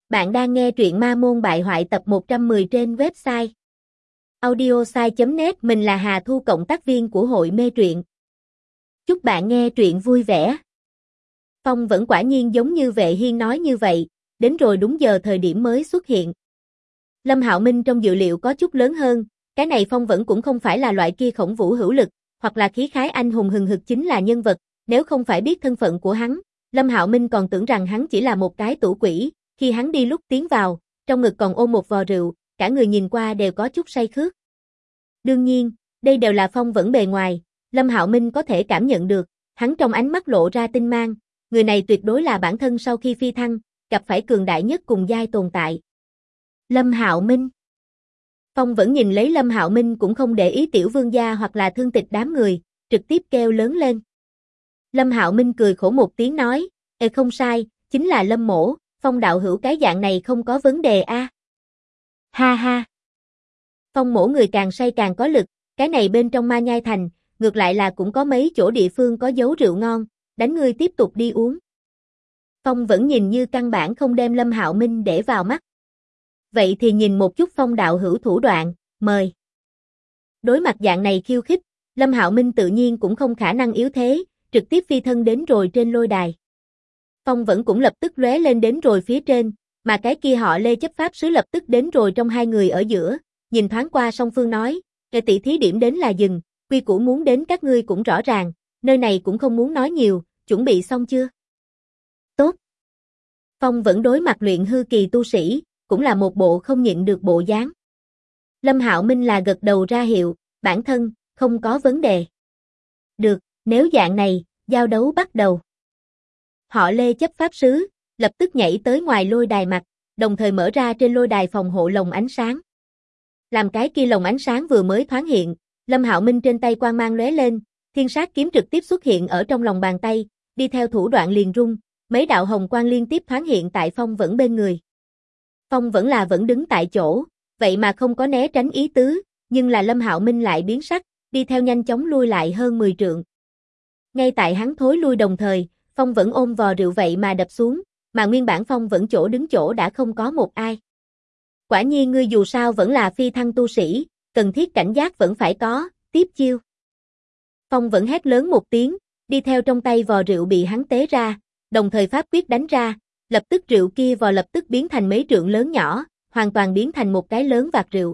Bạn đang nghe truyện Ma Môn Bại Hoại tập 110 trên website audiosai.net. Mình là Hà Thu, cộng tác viên của hội mê truyện. Chúc bạn nghe truyện vui vẻ. Phong vẫn quả nhiên giống như Vệ Hiên nói như vậy, đến rồi đúng giờ thời điểm mới xuất hiện. Lâm Hạo Minh trong dự liệu có chút lớn hơn, cái này Phong vẫn cũng không phải là loại kia khổng vũ hữu lực, hoặc là khí khái anh hùng hừng hực chính là nhân vật, nếu không phải biết thân phận của hắn, Lâm Hạo Minh còn tưởng rằng hắn chỉ là một cái tủ quỷ. Khi hắn đi lúc tiến vào, trong ngực còn ôm một vò rượu, cả người nhìn qua đều có chút say khướt. Đương nhiên, đây đều là Phong vẫn bề ngoài, Lâm Hạo Minh có thể cảm nhận được, hắn trong ánh mắt lộ ra tinh mang, người này tuyệt đối là bản thân sau khi phi thăng, gặp phải cường đại nhất cùng giai tồn tại. Lâm Hạo Minh. Phong vẫn nhìn lấy Lâm Hạo Minh cũng không để ý Tiểu Vương gia hoặc là Thương Tịch đám người, trực tiếp kêu lớn lên. Lâm Hạo Minh cười khổ một tiếng nói, không sai, chính là Lâm mỗ. Phong đạo hữu cái dạng này không có vấn đề a. Ha ha. Phong mỗ người càng say càng có lực, cái này bên trong Ma Nhai Thành, ngược lại là cũng có mấy chỗ địa phương có giấu rượu ngon, đánh ngươi tiếp tục đi uống. Phong vẫn nhìn như căn bản không đem Lâm Hạo Minh để vào mắt. Vậy thì nhìn một chút Phong đạo hữu thủ đoạn, mời. Đối mặt dạng này khiêu khích, Lâm Hạo Minh tự nhiên cũng không khả năng yếu thế, trực tiếp phi thân đến rồi trên lôi đài. Phong vẫn cũng lập tức lóe lên đến rồi phía trên, mà cái kia họ Lê chấp pháp sứ lập tức đến rồi trong hai người ở giữa, nhìn thoáng qua song phương nói, tỷ thí điểm đến là dừng, quy củ muốn đến các ngươi cũng rõ ràng, nơi này cũng không muốn nói nhiều, chuẩn bị xong chưa? Tốt. Phong vẫn đối mặt luyện hư kỳ tu sĩ, cũng là một bộ không nhịn được bộ dáng. Lâm Hạo Minh là gật đầu ra hiệu, bản thân, không có vấn đề. Được, nếu dạng này, giao đấu bắt đầu. Họ Lê chấp pháp sứ, lập tức nhảy tới ngoài lôi đài mặt, đồng thời mở ra trên lôi đài phòng hộ lồng ánh sáng. Làm cái kia lồng ánh sáng vừa mới thoáng hiện, Lâm Hạo Minh trên tay quang mang lóe lên, thiên sát kiếm trực tiếp xuất hiện ở trong lòng bàn tay, đi theo thủ đoạn liền rung, mấy đạo hồng quang liên tiếp thoáng hiện tại Phong vẫn bên người. Phong vẫn đứng tại chỗ, vậy mà không có né tránh ý tứ, nhưng là Lâm Hạo Minh lại biến sắc, đi theo nhanh chóng lui lại hơn 10 trượng. Ngay tại hắn thối lui đồng thời, Phong vẫn ôm vò rượu vậy mà đập xuống, mà nguyên bản Phong vẫn chỗ đứng chỗ đã không có một ai. Quả nhiên ngươi dù sao vẫn là phi thăng tu sĩ, cần thiết cảnh giác vẫn phải có, tiếp chiêu. Phong vẫn hét lớn một tiếng, đi theo trong tay vò rượu bị hắn tế ra, đồng thời pháp quyết đánh ra, lập tức rượu kia vò lập tức biến thành mấy trượng lớn nhỏ, hoàn toàn biến thành một cái lớn vạc rượu.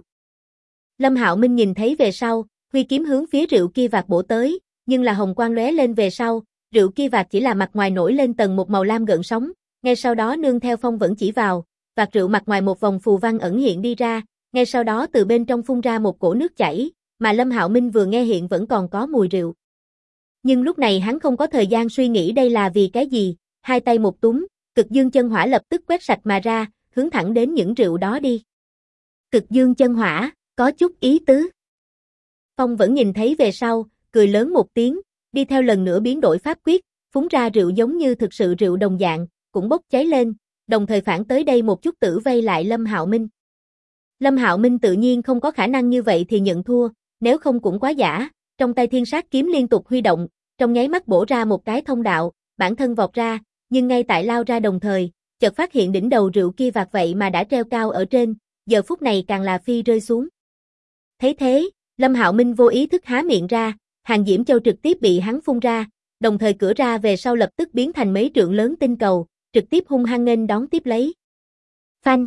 Lâm Hạo Minh nhìn thấy về sau, huy kiếm hướng phía rượu kia vạc bổ tới, nhưng là hồng quang lóe lên về sau, rượu kia vạc chỉ là mặt ngoài nổi lên tầng một màu lam gợn sóng, ngay sau đó nương theo Phong vẫn chỉ vào, vạc rượu mặt ngoài một vòng phù văn ẩn hiện đi ra, ngay sau đó từ bên trong phun ra một cổ nước chảy, mà Lâm Hạo Minh vừa nghe hiện vẫn còn có mùi rượu. Nhưng lúc này hắn không có thời gian suy nghĩ đây là vì cái gì, hai tay một túm, cực dương chân hỏa lập tức quét sạch mà ra, hướng thẳng đến những rượu đó đi. Cực dương chân hỏa, có chút ý tứ. Phong vẫn nhìn thấy về sau, cười lớn một tiếng, đi theo lần nữa biến đổi pháp quyết, phúng ra rượu giống như thực sự rượu đồng dạng, cũng bốc cháy lên, đồng thời phản tới đây một chút tử vây lại Lâm Hạo Minh. Lâm Hạo Minh tự nhiên không có khả năng như vậy thì nhận thua, nếu không cũng quá giả, trong tay thiên sát kiếm liên tục huy động, trong nháy mắt bổ ra một cái thông đạo, bản thân vọt ra, nhưng ngay tại lao ra đồng thời, chợt phát hiện đỉnh đầu rượu kia vạc vậy mà đã treo cao ở trên, giờ phút này càng là phi rơi xuống. Thấy thế, Lâm Hạo Minh vô ý thức há miệng ra, Hàng Diễm Châu trực tiếp bị hắn phun ra, đồng thời cửa ra về sau lập tức biến thành mấy trượng lớn tinh cầu, trực tiếp hung hăng nghênh đón tiếp lấy. Phanh!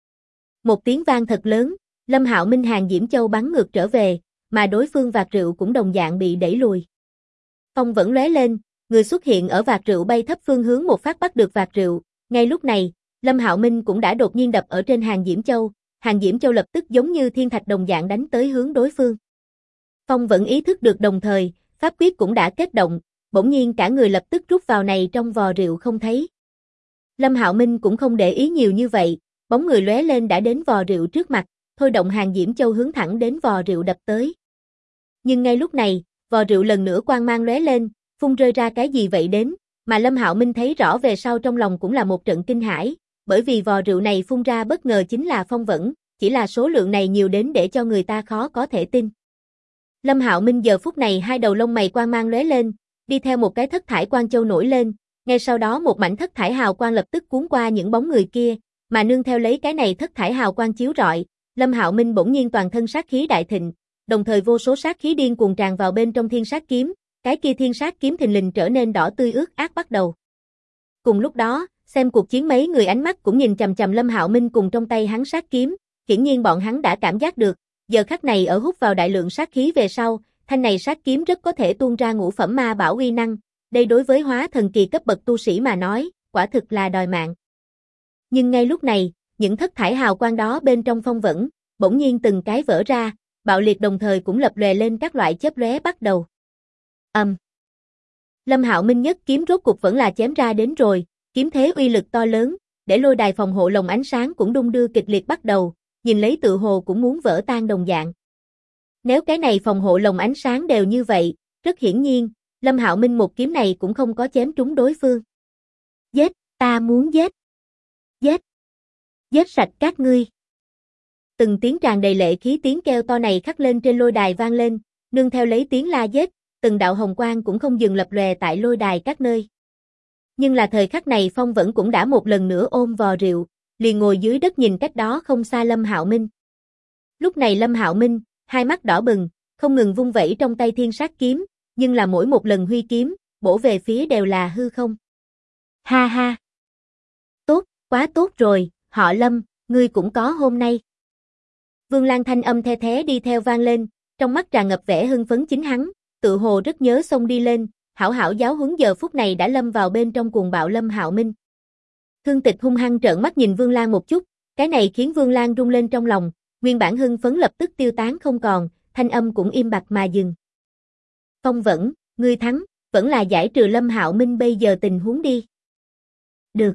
Một tiếng vang thật lớn, Lâm Hạo Minh Hàng Diễm Châu bắn ngược trở về, mà đối phương vạc rượu cũng đồng dạng bị đẩy lùi. Phong vẫn lóe lên, người xuất hiện ở vạc rượu bay thấp phương hướng một phát bắt được vạc rượu, ngay lúc này, Lâm Hạo Minh cũng đã đột nhiên đập ở trên Hàng Diễm Châu, Hàng Diễm Châu lập tức giống như thiên thạch đồng dạng đánh tới hướng đối phương. Phong vẫn ý thức được đồng thời, pháp quyết cũng đã kết động, bỗng nhiên cả người lập tức rút vào này trong vò rượu không thấy. Lâm Hạo Minh cũng không để ý nhiều như vậy, bóng người lóe lên đã đến vò rượu trước mặt, thôi động Hàng Diễm Châu hướng thẳng đến vò rượu đập tới. Nhưng ngay lúc này, vò rượu lần nữa quang mang lóe lên, phun rơi ra cái gì vậy đến, mà Lâm Hạo Minh thấy rõ về sau trong lòng cũng là một trận kinh hãi, bởi vì vò rượu này phun ra bất ngờ chính là Phong vẫn, chỉ là số lượng này nhiều đến để cho người ta khó có thể tin. Lâm Hạo Minh giờ phút này hai đầu lông mày quang mang lóe lên, đi theo một cái thất thải quang châu nổi lên, ngay sau đó một mảnh thất thải hào quang lập tức cuốn qua những bóng người kia, Mà nương theo lấy cái này thất thải hào quang chiếu rọi, Lâm Hạo Minh bỗng nhiên toàn thân sát khí đại thịnh, đồng thời vô số sát khí điên cuồng tràn vào bên trong thiên sát kiếm, cái kia thiên sát kiếm thình lình trở nên đỏ tươi ướt át bắt đầu. Cùng lúc đó, xem cuộc chiến mấy người ánh mắt cũng nhìn chằm chằm Lâm Hạo Minh cùng trong tay hắn sát kiếm, hiển nhiên bọn hắn đã cảm giác được, giờ khắc này ở hút vào đại lượng sát khí về sau, thanh này sát kiếm rất có thể tuôn ra ngũ phẩm ma bảo uy năng, đây đối với hóa thần kỳ cấp bậc tu sĩ mà nói, quả thực là đòi mạng. Nhưng ngay lúc này, những thất thải hào quang đó bên trong phong vẫn, bỗng nhiên từng cái vỡ ra, bạo liệt đồng thời cũng lập lòe lên các loại chớp lóe bắt đầu. Lâm Hạo Minh nhất kiếm rốt cục vẫn là chém ra đến rồi, kiếm thế uy lực to lớn, để lôi đài phòng hộ lồng ánh sáng cũng đung đưa kịch liệt bắt đầu, nhìn lấy tự hồ cũng muốn vỡ tan đồng dạng. Nếu cái này phòng hộ lồng ánh sáng đều như vậy, rất hiển nhiên, Lâm Hạo Minh một kiếm này cũng không có chém trúng đối phương. Giết, ta muốn giết. Giết. Giết sạch các ngươi. Từng tiếng tràn đầy lệ khí tiếng kêu to này khắc lên trên lôi đài vang lên, nương theo lấy tiếng la giết, từng đạo hồng quang cũng không dừng lập lòe tại lôi đài các nơi. Nhưng là thời khắc này Phong vẫn cũng đã một lần nữa ôm vò rượu, liền ngồi dưới đất nhìn cách đó không xa Lâm Hạo Minh. Lúc này Lâm Hạo Minh, hai mắt đỏ bừng, không ngừng vung vẩy trong tay thiên sát kiếm, nhưng là mỗi một lần huy kiếm, bổ về phía đều là hư không. Ha ha! Tốt, quá tốt rồi, họ Lâm, ngươi cũng có hôm nay. Vương Lan thanh âm the thé đi theo vang lên, trong mắt tràn ngập vẻ hưng phấn chính hắn, tự hồ rất nhớ xông đi lên, hảo hảo giáo huấn giờ phút này đã lâm vào bên trong cuồng bạo Lâm Hạo Minh. Thương Tịch hung hăng trợn mắt nhìn Vương Lan một chút, cái này khiến Vương Lan rung lên trong lòng, nguyên bản hưng phấn lập tức tiêu tán không còn, thanh âm cũng im bặt mà dừng. Phong vẫn, ngươi thắng, vẫn là giải trừ Lâm Hạo Minh bây giờ tình huống đi. Được.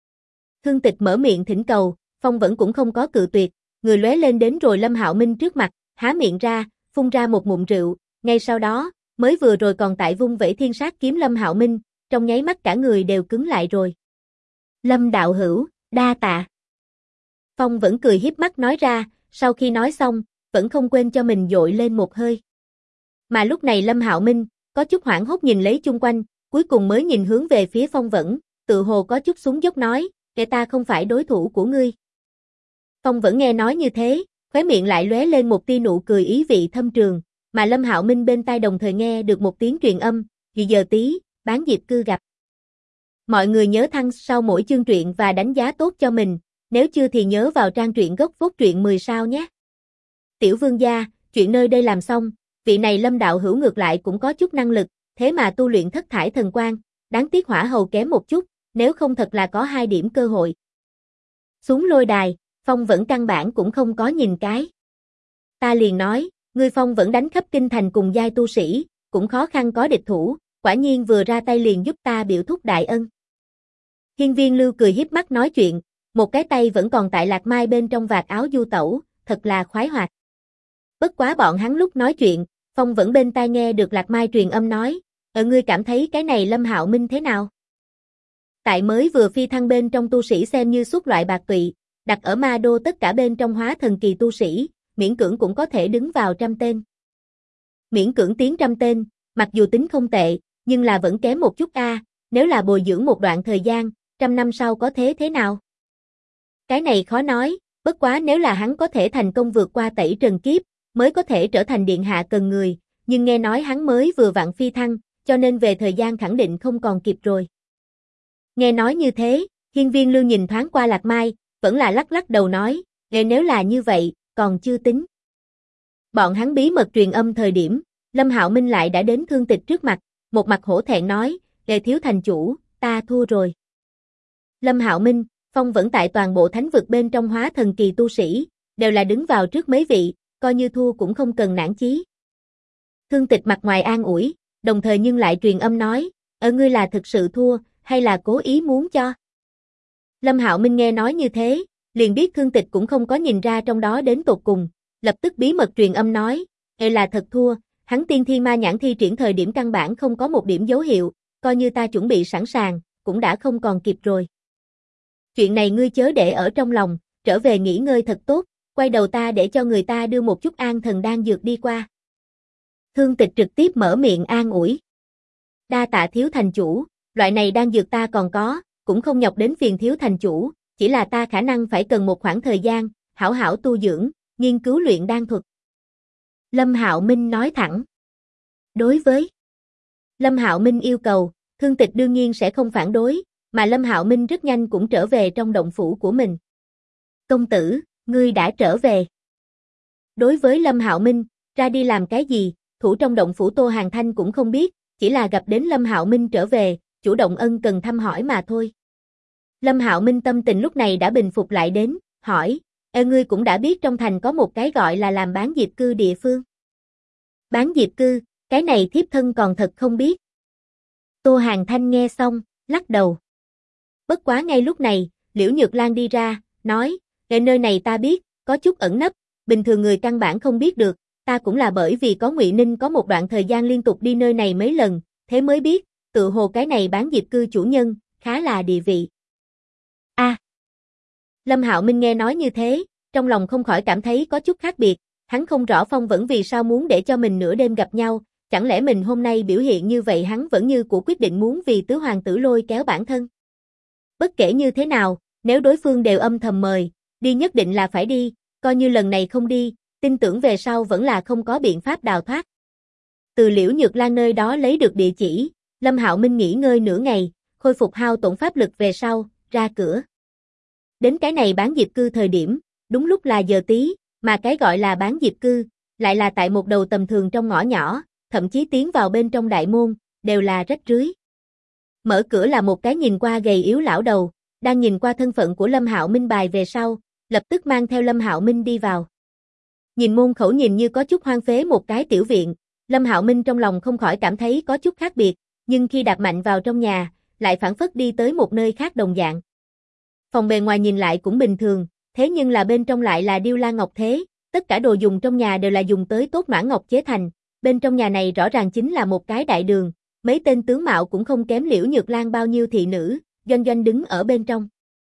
Thương Tịch mở miệng thỉnh cầu, Phong vẫn cũng không có cự tuyệt, người lóe lên đến rồi Lâm Hạo Minh trước mặt, há miệng ra, phun ra một ngụm rượu, ngay sau đó, mới vừa rồi còn tại vung vẩy thiên sát kiếm Lâm Hạo Minh, trong nháy mắt cả người đều cứng lại rồi. Lâm đạo hữu, đa tạ. Phong vẫn cười hiếp mắt nói ra, sau khi nói xong, vẫn không quên cho mình dội lên một hơi. Mà lúc này Lâm Hạo Minh, có chút hoảng hốt nhìn lấy chung quanh, cuối cùng mới nhìn hướng về phía Phong vẫn, tự hồ có chút xuống dốc nói, để ta không phải đối thủ của ngươi. Phong vẫn nghe nói như thế, khóe miệng lại lóe lên một tia nụ cười ý vị thâm trường, mà Lâm Hạo Minh bên tai đồng thời nghe được một tiếng truyền âm, giờ tí, bán diệp cư gặp. Mọi người nhớ thăng sau mỗi chương truyện và đánh giá tốt cho mình, nếu chưa thì nhớ vào trang truyện gốc phốt truyện 10 sao nhé. Tiểu vương gia, chuyện nơi đây làm xong, vị này Lâm đạo hữu ngược lại cũng có chút năng lực, thế mà tu luyện thất thải thần quang, đáng tiếc hỏa hầu kém một chút, nếu không thật là có 2 điểm cơ hội. Xuống lôi đài, Phong vẫn căn bản cũng không có nhìn cái. Ta liền nói, ngươi Phong vẫn đánh khắp kinh thành cùng giai tu sĩ, cũng khó khăn có địch thủ, quả nhiên vừa ra tay liền giúp ta biểu thúc đại ân. Hiên Viên Lưu cười hiếp mắt nói chuyện, một cái tay vẫn còn tại Lạc Mai bên trong vạt áo du tẩu, thật là khoái hoạt. Bất quá bọn hắn lúc nói chuyện, Phong vẫn bên tai nghe được Lạc Mai truyền âm nói, ngươi cảm thấy cái này Lâm Hạo Minh thế nào? Tại mới vừa phi thăng bên trong tu sĩ xem như xuất loại bạc tụy, đặt ở ma đô tất cả bên trong hóa thần kỳ tu sĩ, miễn cưỡng cũng có thể đứng vào 100 tên. Miễn cưỡng tiến 100 tên, mặc dù tính không tệ, nhưng là vẫn kém một chút a, nếu là bồi dưỡng một đoạn thời gian, 100 năm sau có thế nào? Cái này khó nói, bất quá nếu là hắn có thể thành công vượt qua tẩy trần kiếp, mới có thể trở thành điện hạ cần người, nhưng nghe nói hắn mới vừa vặn phi thăng, cho nên về thời gian khẳng định không còn kịp rồi. Nghe nói như thế, Hiên Viên Lưu nhìn thoáng qua Lạc Mai, vẫn là lắc lắc đầu nói, nếu là như vậy, còn chưa tính. Bọn hắn bí mật truyền âm thời điểm, Lâm Hạo Minh lại đã đến Thương Tịch trước mặt, một mặt hổ thẹn nói, thiếu thành chủ, ta thua rồi. Lâm Hạo Minh, Phong vẫn tại toàn bộ thánh vực bên trong hóa thần kỳ tu sĩ, đều là đứng vào trước mấy vị, coi như thua cũng không cần nản chí. Thương Tịch mặt ngoài an ủi, đồng thời nhưng lại truyền âm nói, ngươi là thực sự thua, hay là cố ý muốn cho? Lâm Hạo Minh nghe nói như thế, liền biết Thương Tịch cũng không có nhìn ra trong đó đến tột cùng, lập tức bí mật truyền âm nói, là thật thua, hắn tiên thiên ma nhãn thi triển thời điểm căn bản không có một điểm dấu hiệu, coi như ta chuẩn bị sẵn sàng, cũng đã không còn kịp rồi. Chuyện này ngươi chớ để ở trong lòng, trở về nghỉ ngơi thật tốt, quay đầu ta để cho người ta đưa một chút an thần đan dược đi qua. Thương Tịch trực tiếp mở miệng an ủi. Đa tạ thiếu thành chủ, loại này đan dược ta còn có, cũng không nhọc đến phiền thiếu thành chủ, chỉ là ta khả năng phải cần một khoảng thời gian, hảo hảo tu dưỡng, nghiên cứu luyện đan thuật. Lâm Hạo Minh nói thẳng. Đối với Lâm Hạo Minh yêu cầu, Thương Tịch đương nhiên sẽ không phản đối, mà Lâm Hạo Minh rất nhanh cũng trở về trong động phủ của mình. Công tử, ngươi đã trở về. Đối với Lâm Hạo Minh, ra đi làm cái gì, thủ trong động phủ Tô Hàn Thanh cũng không biết, chỉ là gặp đến Lâm Hạo Minh trở về, chủ động ân cần thăm hỏi mà thôi. Lâm Hạo Minh tâm tình lúc này đã bình phục lại đến, hỏi, ngươi cũng đã biết trong thành có một cái gọi là làm bán diệp cư địa phương. Bán diệp cư, cái này thiếp thân còn thật không biết. Tô Hàn Thanh nghe xong, lắc đầu. Bất quá ngay lúc này, Liễu Nhược Lan đi ra, nói, nơi này ta biết, có chút ẩn nấp, bình thường người căn bản không biết được, ta cũng là bởi vì có Ngụy Ninh có một đoạn thời gian liên tục đi nơi này mấy lần, thế mới biết, tự hồ cái này bán diệp cư chủ nhân, khá là địa vị. Lâm Hạo Minh nghe nói như thế, trong lòng không khỏi cảm thấy có chút khác biệt, hắn không rõ Phong vẫn vì sao muốn để cho mình nửa đêm gặp nhau, chẳng lẽ mình hôm nay biểu hiện như vậy hắn vẫn như của quyết định muốn vì tứ hoàng tử lôi kéo bản thân. Bất kể như thế nào, nếu đối phương đều âm thầm mời, đi nhất định là phải đi, coi như lần này không đi, tin tưởng về sau vẫn là không có biện pháp đào thoát. Từ Liễu Nhược Lan nơi đó lấy được địa chỉ, Lâm Hạo Minh nghỉ ngơi nửa ngày, khôi phục hao tổn pháp lực về sau, ra cửa. Đến cái này bán diệp cư thời điểm, đúng lúc là giờ tí, mà cái gọi là bán diệp cư, lại là tại một đầu tầm thường trong ngõ nhỏ, thậm chí tiến vào bên trong đại môn, đều là rách rưới. Mở cửa là một cái nhìn qua gầy yếu lão đầu, đang nhìn qua thân phận của Lâm Hạo Minh bài về sau, lập tức mang theo Lâm Hạo Minh đi vào. Nhìn môn khẩu nhìn như có chút hoang phế một cái tiểu viện, Lâm Hạo Minh trong lòng không khỏi cảm thấy có chút khác biệt, nhưng khi đạp mạnh vào trong nhà, lại phảng phất đi tới một nơi khác đồng dạng. Phòng bề ngoài nhìn lại cũng bình thường, thế nhưng là bên trong lại là điêu la ngọc thế, tất cả đồ dùng trong nhà đều là dùng tới tốt mãn ngọc chế thành, bên trong nhà này rõ ràng chính là một cái đại đường, mấy tên tướng mạo cũng không kém Liễu Nhược Lan bao nhiêu thị nữ, doanh doanh đứng ở bên trong.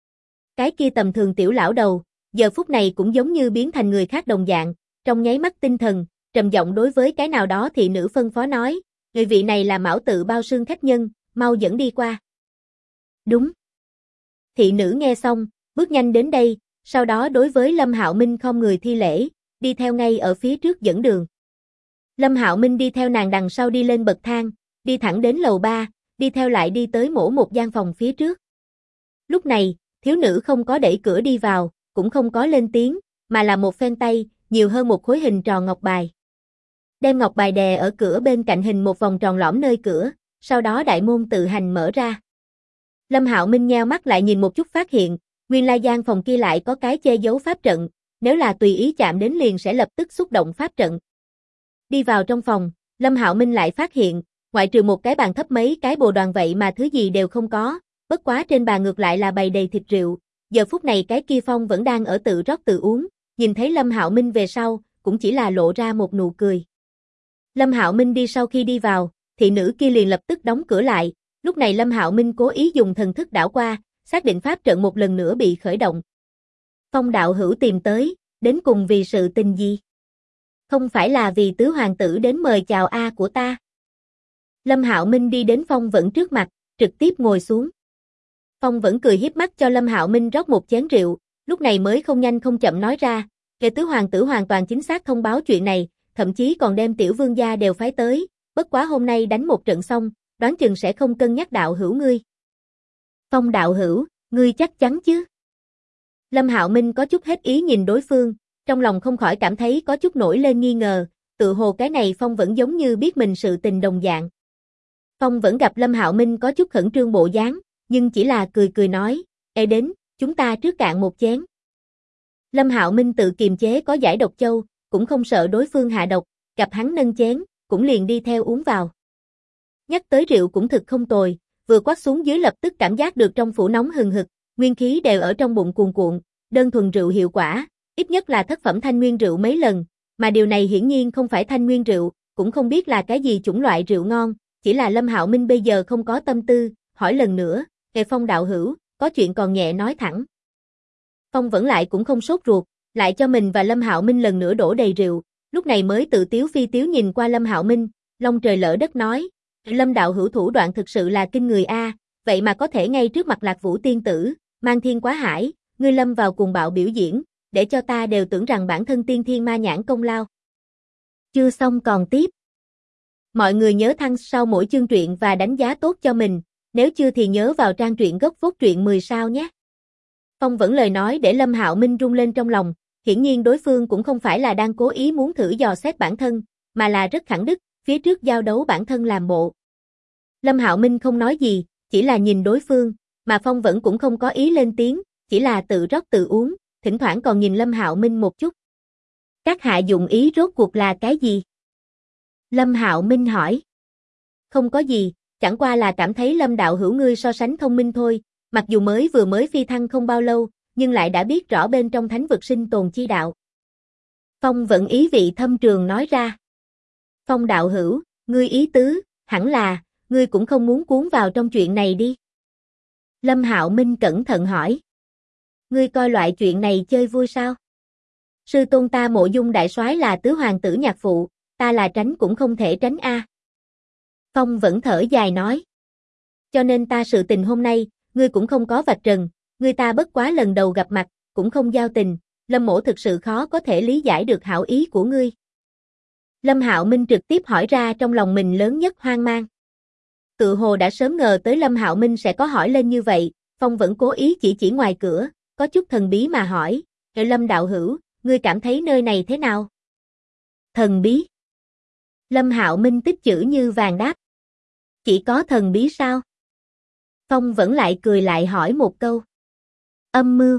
Cái kia tầm thường tiểu lão đầu, giờ phút này cũng giống như biến thành người khác đồng dạng, trong nháy mắt tinh thần, trầm giọng đối với cái nào đó thị nữ phân phó nói, người vị này là Mão Tự bao sương khách nhân, mau dẫn đi qua. Đúng. Thị nữ nghe xong, bước nhanh đến đây, sau đó đối với Lâm Hạo Minh không người thi lễ, đi theo ngay ở phía trước dẫn đường. Lâm Hạo Minh đi theo nàng đằng sau đi lên bậc thang, đi thẳng đến lầu 3, đi theo lại đi tới một gian phòng phía trước. Lúc này, thiếu nữ không có đẩy cửa đi vào, cũng không có lên tiếng, mà là một phen tay, nhiều hơn một khối hình tròn ngọc bài. Đem ngọc bài đè ở cửa bên cạnh hình một vòng tròn lõm nơi cửa, sau đó đại môn tự hành mở ra. Lâm Hạo Minh nheo mắt lại nhìn một chút phát hiện, nguyên lai gian phòng kia lại có cái che giấu pháp trận, nếu là tùy ý chạm đến liền sẽ lập tức xúc động pháp trận. Đi vào trong phòng, Lâm Hạo Minh lại phát hiện, ngoại trừ một cái bàn thấp mấy cái bồ đoàn vậy mà thứ gì đều không có, bất quá trên bàn ngược lại là bày đầy thịt rượu, giờ phút này cái kia Phong vẫn đang ở tự rót tự uống, nhìn thấy Lâm Hạo Minh về sau, cũng chỉ là lộ ra một nụ cười. Lâm Hạo Minh đi sau khi đi vào, thị nữ kia liền lập tức đóng cửa lại, lúc này Lâm Hạo Minh cố ý dùng thần thức đảo qua, xác định pháp trận một lần nữa bị khởi động. Phong đạo hữu tìm tới, đến cùng vì sự tình gì? Không phải là vì tứ hoàng tử đến mời chào A của ta. Lâm Hạo Minh đi đến Phong Vẫn trước mặt, trực tiếp ngồi xuống. Phong Vẫn cười hiếp mắt cho Lâm Hạo Minh rót một chén rượu, lúc này mới không nhanh không chậm nói ra, kẻ tứ hoàng tử hoàn toàn chính xác thông báo chuyện này, thậm chí còn đem tiểu vương gia đều phái tới, bất quá hôm nay đánh một trận xong, đoán chừng sẽ không cân nhắc đạo hữu ngươi. Phong đạo hữu, ngươi chắc chắn chứ? Lâm Hạo Minh có chút hết ý nhìn đối phương, trong lòng không khỏi cảm thấy có chút nổi lên nghi ngờ, tự hồ cái này Phong Vẫn giống như biết mình sự tình đồng dạng. Phong Vẫn gặp Lâm Hạo Minh có chút khẩn trương bộ dáng, nhưng chỉ là cười cười nói, "Ê đến, chúng ta trước cạn một chén." Lâm Hạo Minh tự kiềm chế có giải độc châu, cũng không sợ đối phương hạ độc, gặp hắn nâng chén, cũng liền đi theo uống vào. Nhắc tới rượu cũng thực không tồi, vừa quát xuống dưới lập tức cảm giác được trong phủ nóng hừng hực, nguyên khí đều ở trong bụng cuồn cuộn, đơn thuần rượu hiệu quả, ít nhất là thất phẩm thanh nguyên rượu mấy lần, mà điều này hiển nhiên không phải thanh nguyên rượu, cũng không biết là cái gì chủng loại rượu ngon, chỉ là Lâm Hạo Minh bây giờ không có tâm tư, hỏi lần nữa, "Kệ Phong đạo hữu, có chuyện còn nhẹ nói thẳng." Phong Vẫn lại cũng không sốt ruột, lại cho mình và Lâm Hạo Minh lần nữa đổ đầy rượu, lúc này mới tự tiếu phi tiếu nhìn qua Lâm Hạo Minh, long trời lỡ đất nói, "Lâm đạo hữu thủ đoạn thực sự là kinh người a, vậy mà có thể ngay trước mặt Lạc Vũ tiên tử, mang thiên quá hải, ngươi lâm vào cuồng bạo biểu diễn, để cho ta đều tưởng rằng bản thân tiên thiên ma nhãn công lao. Chưa xong còn tiếp. Mọi người nhớ thăng sau mỗi chương truyện và đánh giá tốt cho mình, nếu chưa thì nhớ vào trang truyện gốc phốt truyện 10 sao nhé. Phong vẫn lời nói để Lâm Hạo Minh rung lên trong lòng, hiển nhiên đối phương cũng không phải là đang cố ý muốn thử dò xét bản thân, mà là rất thẳng đích, phía trước giao đấu bản thân làm bộ. Lâm Hạo Minh không nói gì, chỉ là nhìn đối phương, mà Phong vẫn cũng không có ý lên tiếng, chỉ là tự rót tự uống, thỉnh thoảng còn nhìn Lâm Hạo Minh một chút. Các hạ dụng ý rốt cuộc là cái gì? Lâm Hạo Minh hỏi. Không có gì, chẳng qua là cảm thấy Lâm đạo hữu ngươi so sánh thông minh thôi, mặc dù vừa mới phi thăng không bao lâu, nhưng lại đã biết rõ bên trong thánh vực sinh tồn chi đạo. Phong vẫn ý vị thâm trường nói ra. Phong đạo hữu, ngươi ý tứ, hẳn là, ngươi cũng không muốn cuốn vào trong chuyện này đi. Lâm Hạo Minh cẩn thận hỏi. Ngươi coi loại chuyện này chơi vui sao? Sư tôn ta Mộ Dung đại soái là tứ hoàng tử nhạc phụ, ta là tránh cũng không thể tránh a. Phong vẫn thở dài nói. Cho nên ta sự tình hôm nay, ngươi cũng không có vạch trần, ngươi ta bất quá lần đầu gặp mặt, cũng không giao tình, Lâm mỗ thực sự khó có thể lý giải được hảo ý của ngươi. Lâm Hạo Minh trực tiếp hỏi ra trong lòng mình lớn nhất hoang mang. Tự hồ đã sớm ngờ tới Lâm Hạo Minh sẽ có hỏi lên như vậy, Phong vẫn cố ý chỉ ngoài cửa, có chút thần bí mà hỏi, Lâm đạo hữu, ngươi cảm thấy nơi này thế nào? Thần bí. Lâm Hạo Minh tích chữ như vàng đáp. Chỉ có thần bí sao? Phong vẫn lại cười lại hỏi một câu. Âm mưu.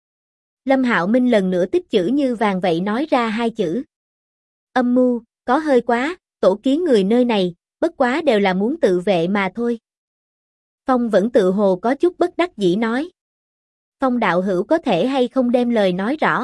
Lâm Hạo Minh lần nữa tích chữ như vàng vậy nói ra hai chữ. Âm mưu, có hơi quá, tổ kiến người nơi này, bất quá đều là muốn tự vệ mà thôi. Phong vẫn tự hồ có chút bất đắc dĩ nói. Phong đạo hữu có thể hay không đem lời nói rõ.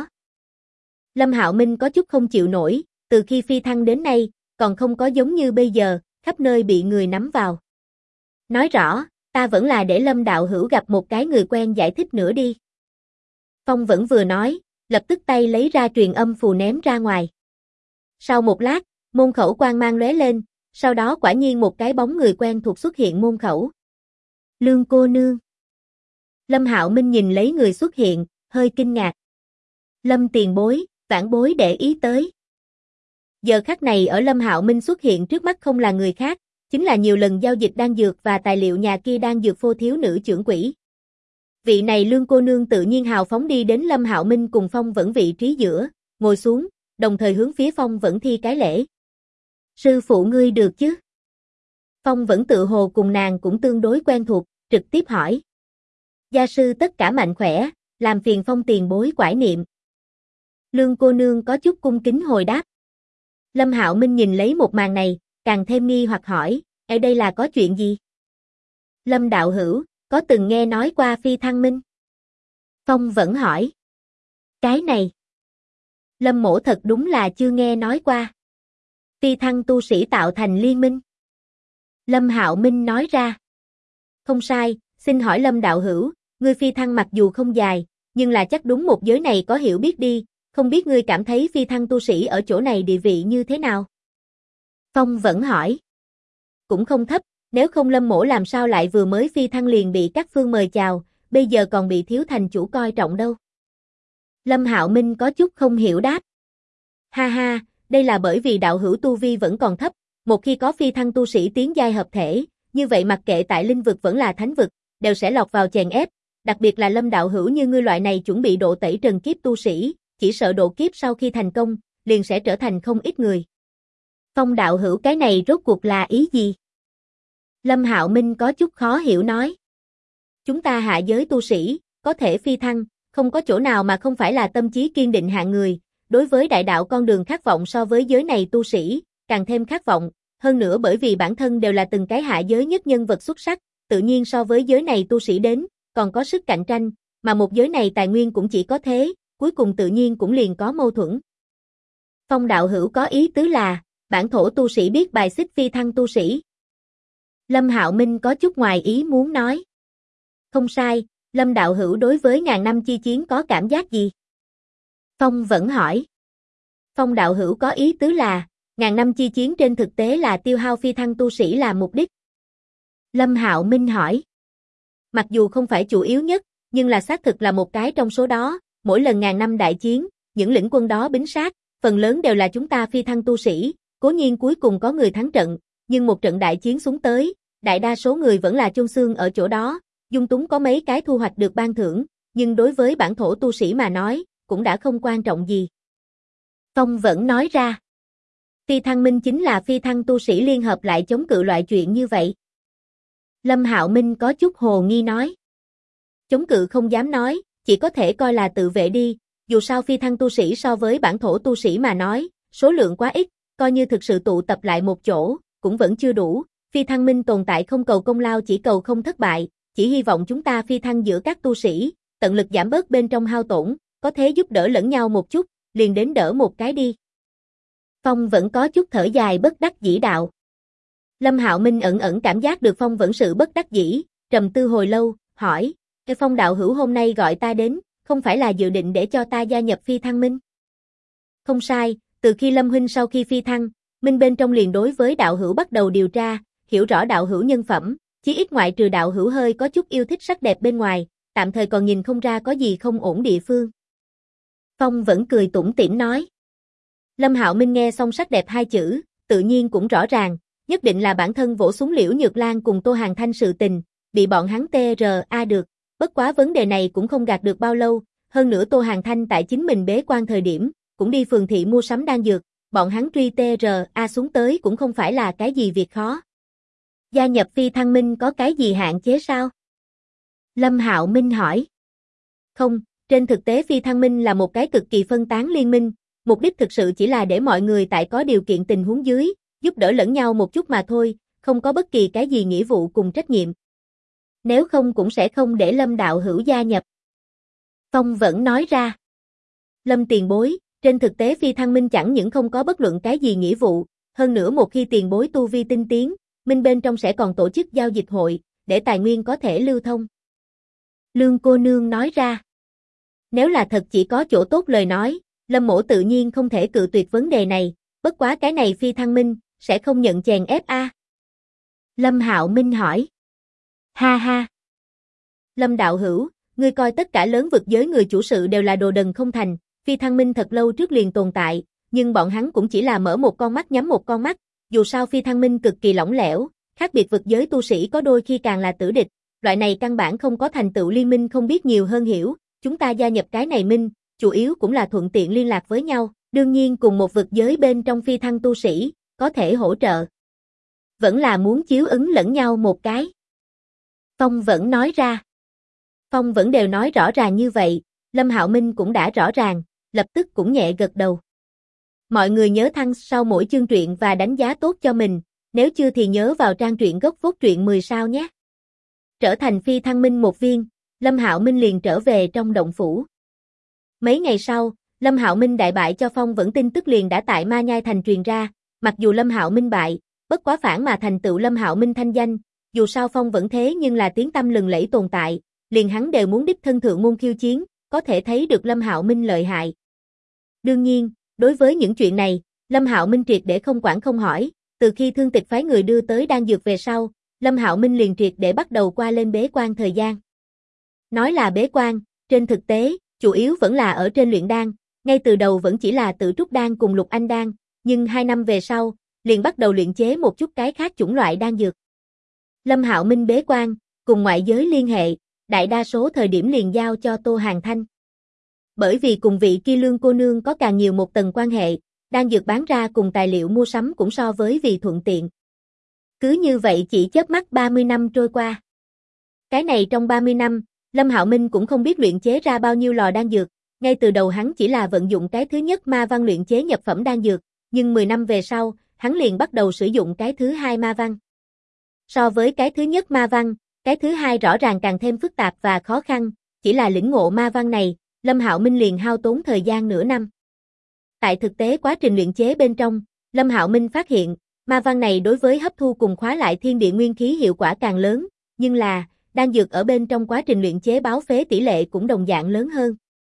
Lâm Hạo Minh có chút không chịu nổi, từ khi phi thăng đến nay, còn không có giống như bây giờ, khắp nơi bị người nắm vào. Nói rõ, ta vẫn là để Lâm đạo hữu gặp một cái người quen giải thích nữa đi. Phong vẫn vừa nói, lập tức tay lấy ra truyền âm phù ném ra ngoài. Sau một lát, môn khẩu quang mang lóe lên, sau đó quả nhiên một cái bóng người quen thuộc xuất hiện môn khẩu. Lương cô nương. Lâm Hạo Minh nhìn lấy người xuất hiện, hơi kinh ngạc. Lâm tiền bối, vãn bối để ý tới. Giờ khắc này ở Lâm Hạo Minh xuất hiện trước mắt không là người khác, chính là nhiều lần giao dịch đan dược và tài liệu nhà kia đan dược phô thiếu nữ trưởng quỹ. Vị này Lương cô nương tự nhiên hào phóng đi đến Lâm Hạo Minh cùng Phong vẫn vị trí giữa, ngồi xuống, đồng thời hướng phía Phong vẫn thi cái lễ. Sư phụ ngươi được chứ? Phong vẫn tự hồ cùng nàng cũng tương đối quen thuộc, trực tiếp hỏi. Gia sư tất cả mạnh khỏe, làm phiền Phong tiền bối quải niệm. Lương cô nương có chút cung kính hồi đáp. Lâm Hạo Minh nhìn lấy một màn này, càng thêm nghi hoặc hỏi, ở đây là có chuyện gì? Lâm đạo hữu, có từng nghe nói qua phi thăng minh? Phong vẫn hỏi. Cái này. Lâm mỗ thật đúng là chưa nghe nói qua. Phi thăng tu sĩ tạo thành liên minh. Lâm Hạo Minh nói ra. Không sai, xin hỏi Lâm đạo hữu, ngươi phi thăng mặc dù không dài, nhưng là chắc đúng một giới này có hiểu biết đi, không biết ngươi cảm thấy phi thăng tu sĩ ở chỗ này địa vị như thế nào? Phong vẫn hỏi. Cũng không thấp, nếu không Lâm mỗ làm sao lại vừa mới phi thăng liền bị các phương mời chào, bây giờ còn bị thiếu thành chủ coi trọng đâu. Lâm Hạo Minh có chút không hiểu đáp. Ha ha, đây là bởi vì đạo hữu tu vi vẫn còn thấp, một khi có phi thăng tu sĩ tiến giai hợp thể, như vậy mặc kệ tại linh vực vẫn là thánh vực, đều sẽ lọt vào chèn ép, đặc biệt là Lâm đạo hữu như ngươi loại này chuẩn bị độ tẩy trần kiếp tu sĩ, chỉ sợ độ kiếp sau khi thành công, liền sẽ trở thành không ít người. Phong đạo hữu cái này rốt cuộc là ý gì? Lâm Hạo Minh có chút khó hiểu nói. Chúng ta hạ giới tu sĩ, có thể phi thăng, không có chỗ nào mà không phải là tâm trí kiên định hạng người, đối với đại đạo con đường khát vọng so với giới này tu sĩ, càng thêm khát vọng, hơn nữa bởi vì bản thân đều là từng cái hạ giới nhất nhân vật xuất sắc, tự nhiên so với giới này tu sĩ đến, còn có sức cạnh tranh, mà một giới này tài nguyên cũng chỉ có thế, cuối cùng tự nhiên cũng liền có mâu thuẫn. Phong đạo hữu có ý tứ là, bản thổ tu sĩ biết bài xích phi thăng tu sĩ. Lâm Hạo Minh có chút ngoài ý muốn nói. Không sai, Lâm đạo hữu đối với ngàn năm chi chiến có cảm giác gì? Phong vẫn hỏi. Phong đạo hữu có ý tứ là, ngàn năm chi chiến trên thực tế là tiêu hao phi thăng tu sĩ là mục đích. Lâm Hạo Minh hỏi. Mặc dù không phải chủ yếu nhất, nhưng là xác thực là một cái trong số đó, mỗi lần ngàn năm đại chiến, những lĩnh quân đó bính sát, phần lớn đều là chúng ta phi thăng tu sĩ, cố nhiên cuối cùng có người thắng trận, nhưng một trận đại chiến xuống tới, đại đa số người vẫn là chôn xương ở chỗ đó, dung túng có mấy cái thu hoạch được ban thưởng, nhưng đối với bản thổ tu sĩ mà nói, cũng đã không quan trọng gì. Phong vẫn nói ra, phi thăng minh chính là phi thăng tu sĩ liên hợp lại chống cự loại chuyện như vậy. Lâm Hạo Minh có chút hồ nghi nói. Chống cự không dám nói, chỉ có thể coi là tự vệ đi, dù sao phi thăng tu sĩ so với bản thổ tu sĩ mà nói, số lượng quá ít, coi như thực sự tụ tập lại một chỗ, cũng vẫn chưa đủ, phi thăng minh tồn tại không cầu công lao chỉ cầu không thất bại, chỉ hy vọng chúng ta phi thăng giữa các tu sĩ, tận lực giảm bớt bên trong hao tổn, có thể giúp đỡ lẫn nhau một chút, liền đến đỡ một cái đi. Phong vẫn có chút thở dài bất đắc dĩ đạo. Lâm Hạo Minh ẩn ẩn cảm giác được Phong vẫn sự bất đắc dĩ, trầm tư hồi lâu, hỏi, cái Phong đạo hữu hôm nay gọi ta đến, không phải là dự định để cho ta gia nhập phi thăng minh? Không sai, từ khi Lâm huynh sau khi phi thăng, minh bên trong liền đối với đạo hữu bắt đầu điều tra, hiểu rõ đạo hữu nhân phẩm, chí ít ngoại trừ đạo hữu hơi có chút yêu thích sắc đẹp bên ngoài, tạm thời còn nhìn không ra có gì không ổn địa phương. Phong vẫn cười tủm tỉm nói. Lâm Hạo Minh nghe xong sắc đẹp hai chữ, tự nhiên cũng rõ ràng, nhất định là bản thân vỗ súng Liễu Nhược Lan cùng Tô Hàn Thanh sự tình, bị bọn hắn TRA được, bất quá vấn đề này cũng không gạt được bao lâu, hơn nữa Tô Hàn Thanh tại chính mình bế quan thời điểm, cũng đi phường thị mua sắm đan dược, bọn hắn truy TRA xuống tới cũng không phải là cái gì việc khó. Gia nhập phi thăng minh có cái gì hạn chế sao? Lâm Hạo Minh hỏi. Không, trên thực tế phi thăng minh là một cái cực kỳ phân tán liên minh, mục đích thực sự chỉ là để mọi người tại có điều kiện tình huống dưới, giúp đỡ lẫn nhau một chút mà thôi, không có bất kỳ cái gì nghĩa vụ cùng trách nhiệm. Nếu không cũng sẽ không để Lâm đạo hữu gia nhập. Phong vẫn nói ra. Lâm tiền bối, trên thực tế phi thăng minh chẳng những không có bất luận cái gì nghĩa vụ, hơn nữa một khi tiền bối tu vi tinh tiến, minh bên trong sẽ còn tổ chức giao dịch hội, để tài nguyên có thể lưu thông. Lương cô nương nói ra. Nếu là thật chỉ có chỗ tốt lời nói, Lâm mỗ tự nhiên không thể cự tuyệt vấn đề này, bất quá cái này phi thăng minh, sẽ không nhận chèn ép a. Lâm Hạo Minh hỏi. Ha ha. Lâm đạo hữu, ngươi coi tất cả lớn vực giới người chủ sự đều là đồ đần không thành, phi thăng minh thật lâu trước liền tồn tại, nhưng bọn hắn cũng chỉ là mở một con mắt nhắm một con mắt, dù sao phi thăng minh cực kỳ lỏng lẻo, khác biệt vực giới tu sĩ có đôi khi càng là tử địch, loại này căn bản không có thành tựu liên minh không biết nhiều hơn hiểu, chúng ta gia nhập cái này minh, chủ yếu cũng là thuận tiện liên lạc với nhau, đương nhiên cùng một vực giới bên trong phi thăng tu sĩ, có thể hỗ trợ. Vẫn là muốn chiếu ứng lẫn nhau một cái. Phong vẫn nói ra. Phong vẫn đều nói rõ ràng như vậy, Lâm Hạo Minh cũng đã rõ ràng, lập tức cũng nhẹ gật đầu. Mọi người nhớ thăng sau mỗi chương truyện và đánh giá tốt cho mình, nếu chưa thì nhớ vào trang truyện gốc phốt truyện 10 sao nhé. Trở thành phi thăng minh một viên, Lâm Hạo Minh liền trở về trong động phủ. Mấy ngày sau, Lâm Hạo Minh đại bại cho Phong vẫn tin tức liền đã tại Ma Nhai thành truyền ra, mặc dù Lâm Hạo Minh bại, bất quá phản mà thành tựu Lâm Hạo Minh thanh danh, dù sao Phong vẫn thế nhưng là tiếng tăm lừng lẫy tồn tại, liền hắn đều muốn đích thân thượng môn khiêu chiến, có thể thấy được Lâm Hạo Minh lợi hại. Đương nhiên, đối với những chuyện này, Lâm Hạo Minh triệt để không quản không hỏi, từ khi Thương Tịch phái người đưa tới đan dược về sau, Lâm Hạo Minh liền triệt để bắt đầu qua lên bế quan thời gian. Nói là bế quan, trên thực tế, chủ yếu vẫn là ở trên luyện đan, ngay từ đầu vẫn chỉ là tự trúc đan cùng lục anh đan, nhưng 2 năm về sau, liền bắt đầu luyện chế một chút cái khác chủng loại đan dược. Lâm Hạo Minh bế quan, cùng ngoại giới liên hệ, đại đa số thời điểm liền giao cho Tô Hàn Thanh. Bởi vì cùng vị kia Lương cô nương có càng nhiều một tầng quan hệ, đan dược bán ra cùng tài liệu mua sắm cũng so với vì thuận tiện. Cứ như vậy chỉ chớp mắt 30 năm trôi qua. Cái này trong 30 năm, Lâm Hạo Minh cũng không biết luyện chế ra bao nhiêu lò đan dược, ngay từ đầu hắn chỉ là vận dụng cái thứ nhất ma văn luyện chế nhập phẩm đan dược, nhưng 10 năm về sau, hắn liền bắt đầu sử dụng cái thứ hai ma văn. So với cái thứ nhất ma văn, cái thứ hai rõ ràng càng thêm phức tạp và khó khăn, chỉ là lĩnh ngộ ma văn này, Lâm Hạo Minh liền hao tốn thời gian nửa năm. Tại thực tế quá trình luyện chế bên trong, Lâm Hạo Minh phát hiện, ma văn này đối với hấp thu cùng khóa lại thiên địa nguyên khí hiệu quả càng lớn, nhưng là, đan dược ở bên trong quá trình luyện chế báo phế tỷ lệ cũng đồng dạng lớn hơn.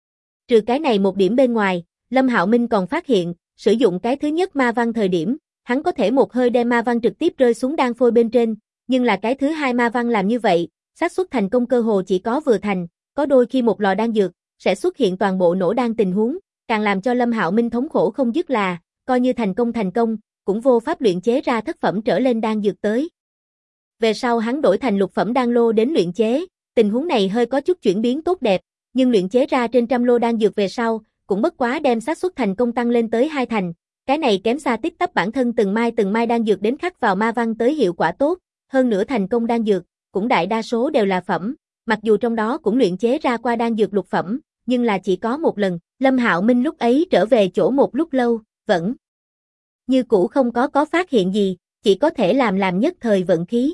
Trừ cái này một điểm bên ngoài, Lâm Hạo Minh còn phát hiện, sử dụng cái thứ nhất ma văn thời điểm, hắn có thể một hơi đem ma văn trực tiếp rơi xuống đan phôi bên trên, nhưng là cái thứ hai ma văn làm như vậy, xác suất thành công cơ hồ chỉ có vừa thành, có đôi khi một lò đan dược sẽ xuất hiện toàn bộ nổ đan tình huống, càng làm cho Lâm Hạo Minh thống khổ không dứt là, coi như thành công, cũng vô pháp luyện chế ra thất phẩm trở lên đan dược tới. Về sau hắn đổi thành lục phẩm đan lô đến luyện chế, tình huống này hơi có chút chuyển biến tốt đẹp, nhưng luyện chế ra trên trăm lô đan dược về sau, cũng bất quá đem xác suất thành công tăng lên tới 2 thành. Cái này kém xa tích tắp bản thân từng mai đan dược đến khắc vào ma văn tới hiệu quả tốt, hơn nữa thành công đan dược, cũng đại đa số đều là phẩm, mặc dù trong đó cũng luyện chế ra qua đan dược lục phẩm, nhưng là chỉ có một lần. Lâm Hạo Minh lúc ấy trở về chỗ một lúc lâu, vẫn như cũ không có phát hiện gì, chỉ có thể làm nhất thời vận khí.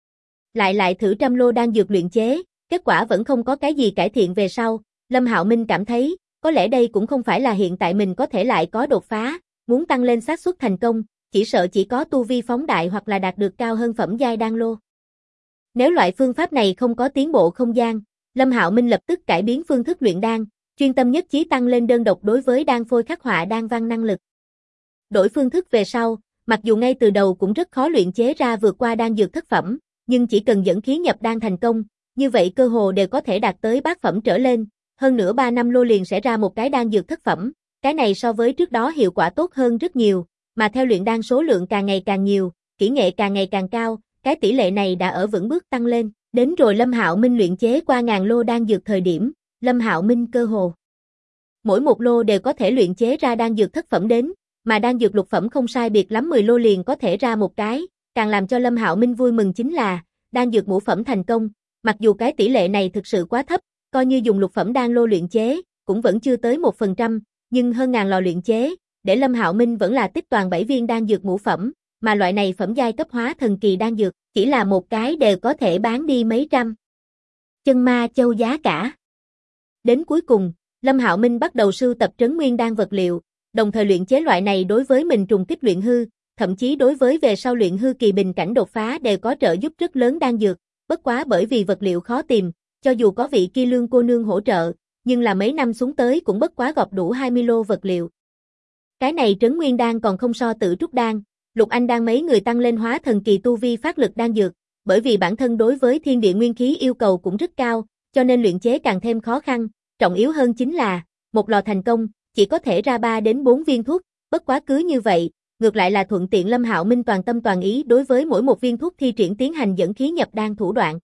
Lại thử trăm lô đan dược luyện chế, kết quả vẫn không có cái gì cải thiện về sau, Lâm Hạo Minh cảm thấy, có lẽ đây cũng không phải là hiện tại mình có thể lại có đột phá, muốn tăng lên xác suất thành công, chỉ sợ chỉ có tu vi phóng đại hoặc là đạt được cao hơn phẩm giai đan lô. Nếu loại phương pháp này không có tiến bộ không gian, Lâm Hạo Minh lập tức cải biến phương thức luyện đan, chuyên tâm nhất chí tăng lên đơn độc đối với đan phôi khắc họa đan văn năng lực. Đổi phương thức về sau, mặc dù ngay từ đầu cũng rất khó luyện chế ra vượt qua đan dược thất phẩm, nhưng chỉ cần dẫn khí nhập đan thành công, như vậy cơ hồ đều có thể đạt tới bát phẩm trở lên, hơn nữa 3 năm lô liền sẽ ra một cái đan dược thất phẩm, cái này so với trước đó hiệu quả tốt hơn rất nhiều, mà theo luyện đan số lượng càng ngày càng nhiều, kỹ nghệ càng ngày càng cao, cái tỷ lệ này đã ở vững bước tăng lên, đến rồi Lâm Hạo Minh luyện chế qua ngàn lô đan dược thời điểm, Lâm Hạo Minh cơ hồ mỗi một lô đều có thể luyện chế ra đan dược thất phẩm đến, mà đan dược lục phẩm không sai biệt lắm 10 lô liền có thể ra một cái, càng làm cho Lâm Hạo Minh vui mừng chính là, đan dược ngũ phẩm thành công, mặc dù cái tỷ lệ này thực sự quá thấp, coi như dùng lục phẩm đan lô luyện chế, cũng vẫn chưa tới 1%, nhưng hơn ngàn lò luyện chế, để Lâm Hạo Minh vẫn là tích toàn 7 viên đan dược ngũ phẩm, mà loại này phẩm giai cấp hóa thần kỳ đan dược, chỉ là một cái đều có thể bán đi mấy trăm chân ma châu giá cả. Đến cuối cùng, Lâm Hạo Minh bắt đầu sưu tập trấn nguyên đan vật liệu, đồng thời luyện chế loại này đối với mình trùng kích luyện hư, thậm chí đối với về sau luyện hư kỳ bình cảnh đột phá đều có trợ giúp rất lớn đan dược, bất quá bởi vì vật liệu khó tìm, cho dù có vị kia Lương cô nương hỗ trợ, nhưng là mấy năm xuống tới cũng bất quá gọp đủ 20 lô vật liệu. Cái này trấn nguyên đan còn không so Tử Trúc đan, Lục Anh đan mấy người tăng lên hóa thần kỳ tu vi phát lực đan dược, bởi vì bản thân đối với thiên địa nguyên khí yêu cầu cũng rất cao, cho nên luyện chế càng thêm khó khăn, trọng yếu hơn chính là, một lò thành công, chỉ có thể ra 3 đến 4 viên thuốc, bất quá cứ như vậy, ngược lại là thuận tiện Lâm Hạo Minh toàn tâm toàn ý đối với mỗi một viên thuốc thi triển tiến hành dẫn khí nhập đan thủ đoạn.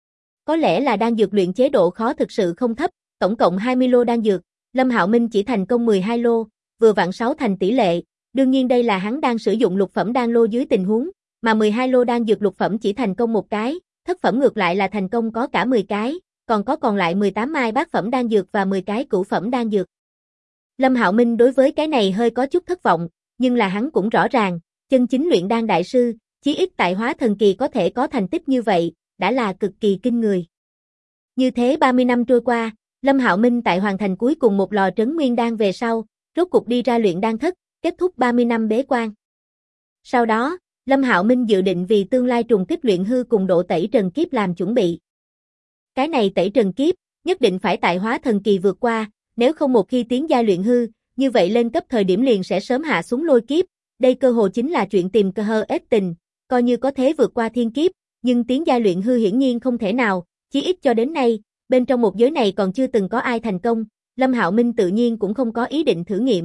Có lẽ là đan dược luyện chế độ khó thực sự không thấp, tổng cộng 20 lô đan dược, Lâm Hạo Minh chỉ thành công 12 lô, vừa vặn 6 thành tỷ lệ, đương nhiên đây là hắn đang sử dụng lục phẩm đan lô dưới tình huống, mà 12 lô đan dược lục phẩm chỉ thành công một cái, thất phẩm ngược lại là thành công có cả 10 cái, còn lại 18 mai bát phẩm đan dược và 10 cái cửu phẩm đan dược. Lâm Hạo Minh đối với cái này hơi có chút thất vọng, nhưng là hắn cũng rõ ràng, chân chính luyện đan đại sư, chí ít tại hóa thần kỳ có thể có thành tích như vậy, đã là cực kỳ kinh người. Như thế 30 năm trôi qua, Lâm Hạo Minh tại hoàn thành cuối cùng một lò trấn nguyên đan về sau, rốt cục đi ra luyện đan thất, kết thúc 30 năm bế quan. Sau đó, Lâm Hạo Minh dự định vì tương lai trùng kích luyện hư cùng độ tẩy trần kiếp làm chuẩn bị. Cái này tẩy trần kiếp, nhất định phải tại hóa thần kỳ vượt qua, nếu không một khi tiến giai luyện hư, như vậy lên cấp thời điểm liền sẽ sớm hạ xuống lôi kiếp, đây cơ hồ chính là chuyện tìm cơ hơ ết tình, coi như có thế vượt qua thiên kiếp, nhưng tiến giai luyện hư hiển nhiên không thể nào, chí ít cho đến nay, bên trong một giới này còn chưa từng có ai thành công, Lâm Hạo Minh tự nhiên cũng không có ý định thử nghiệm.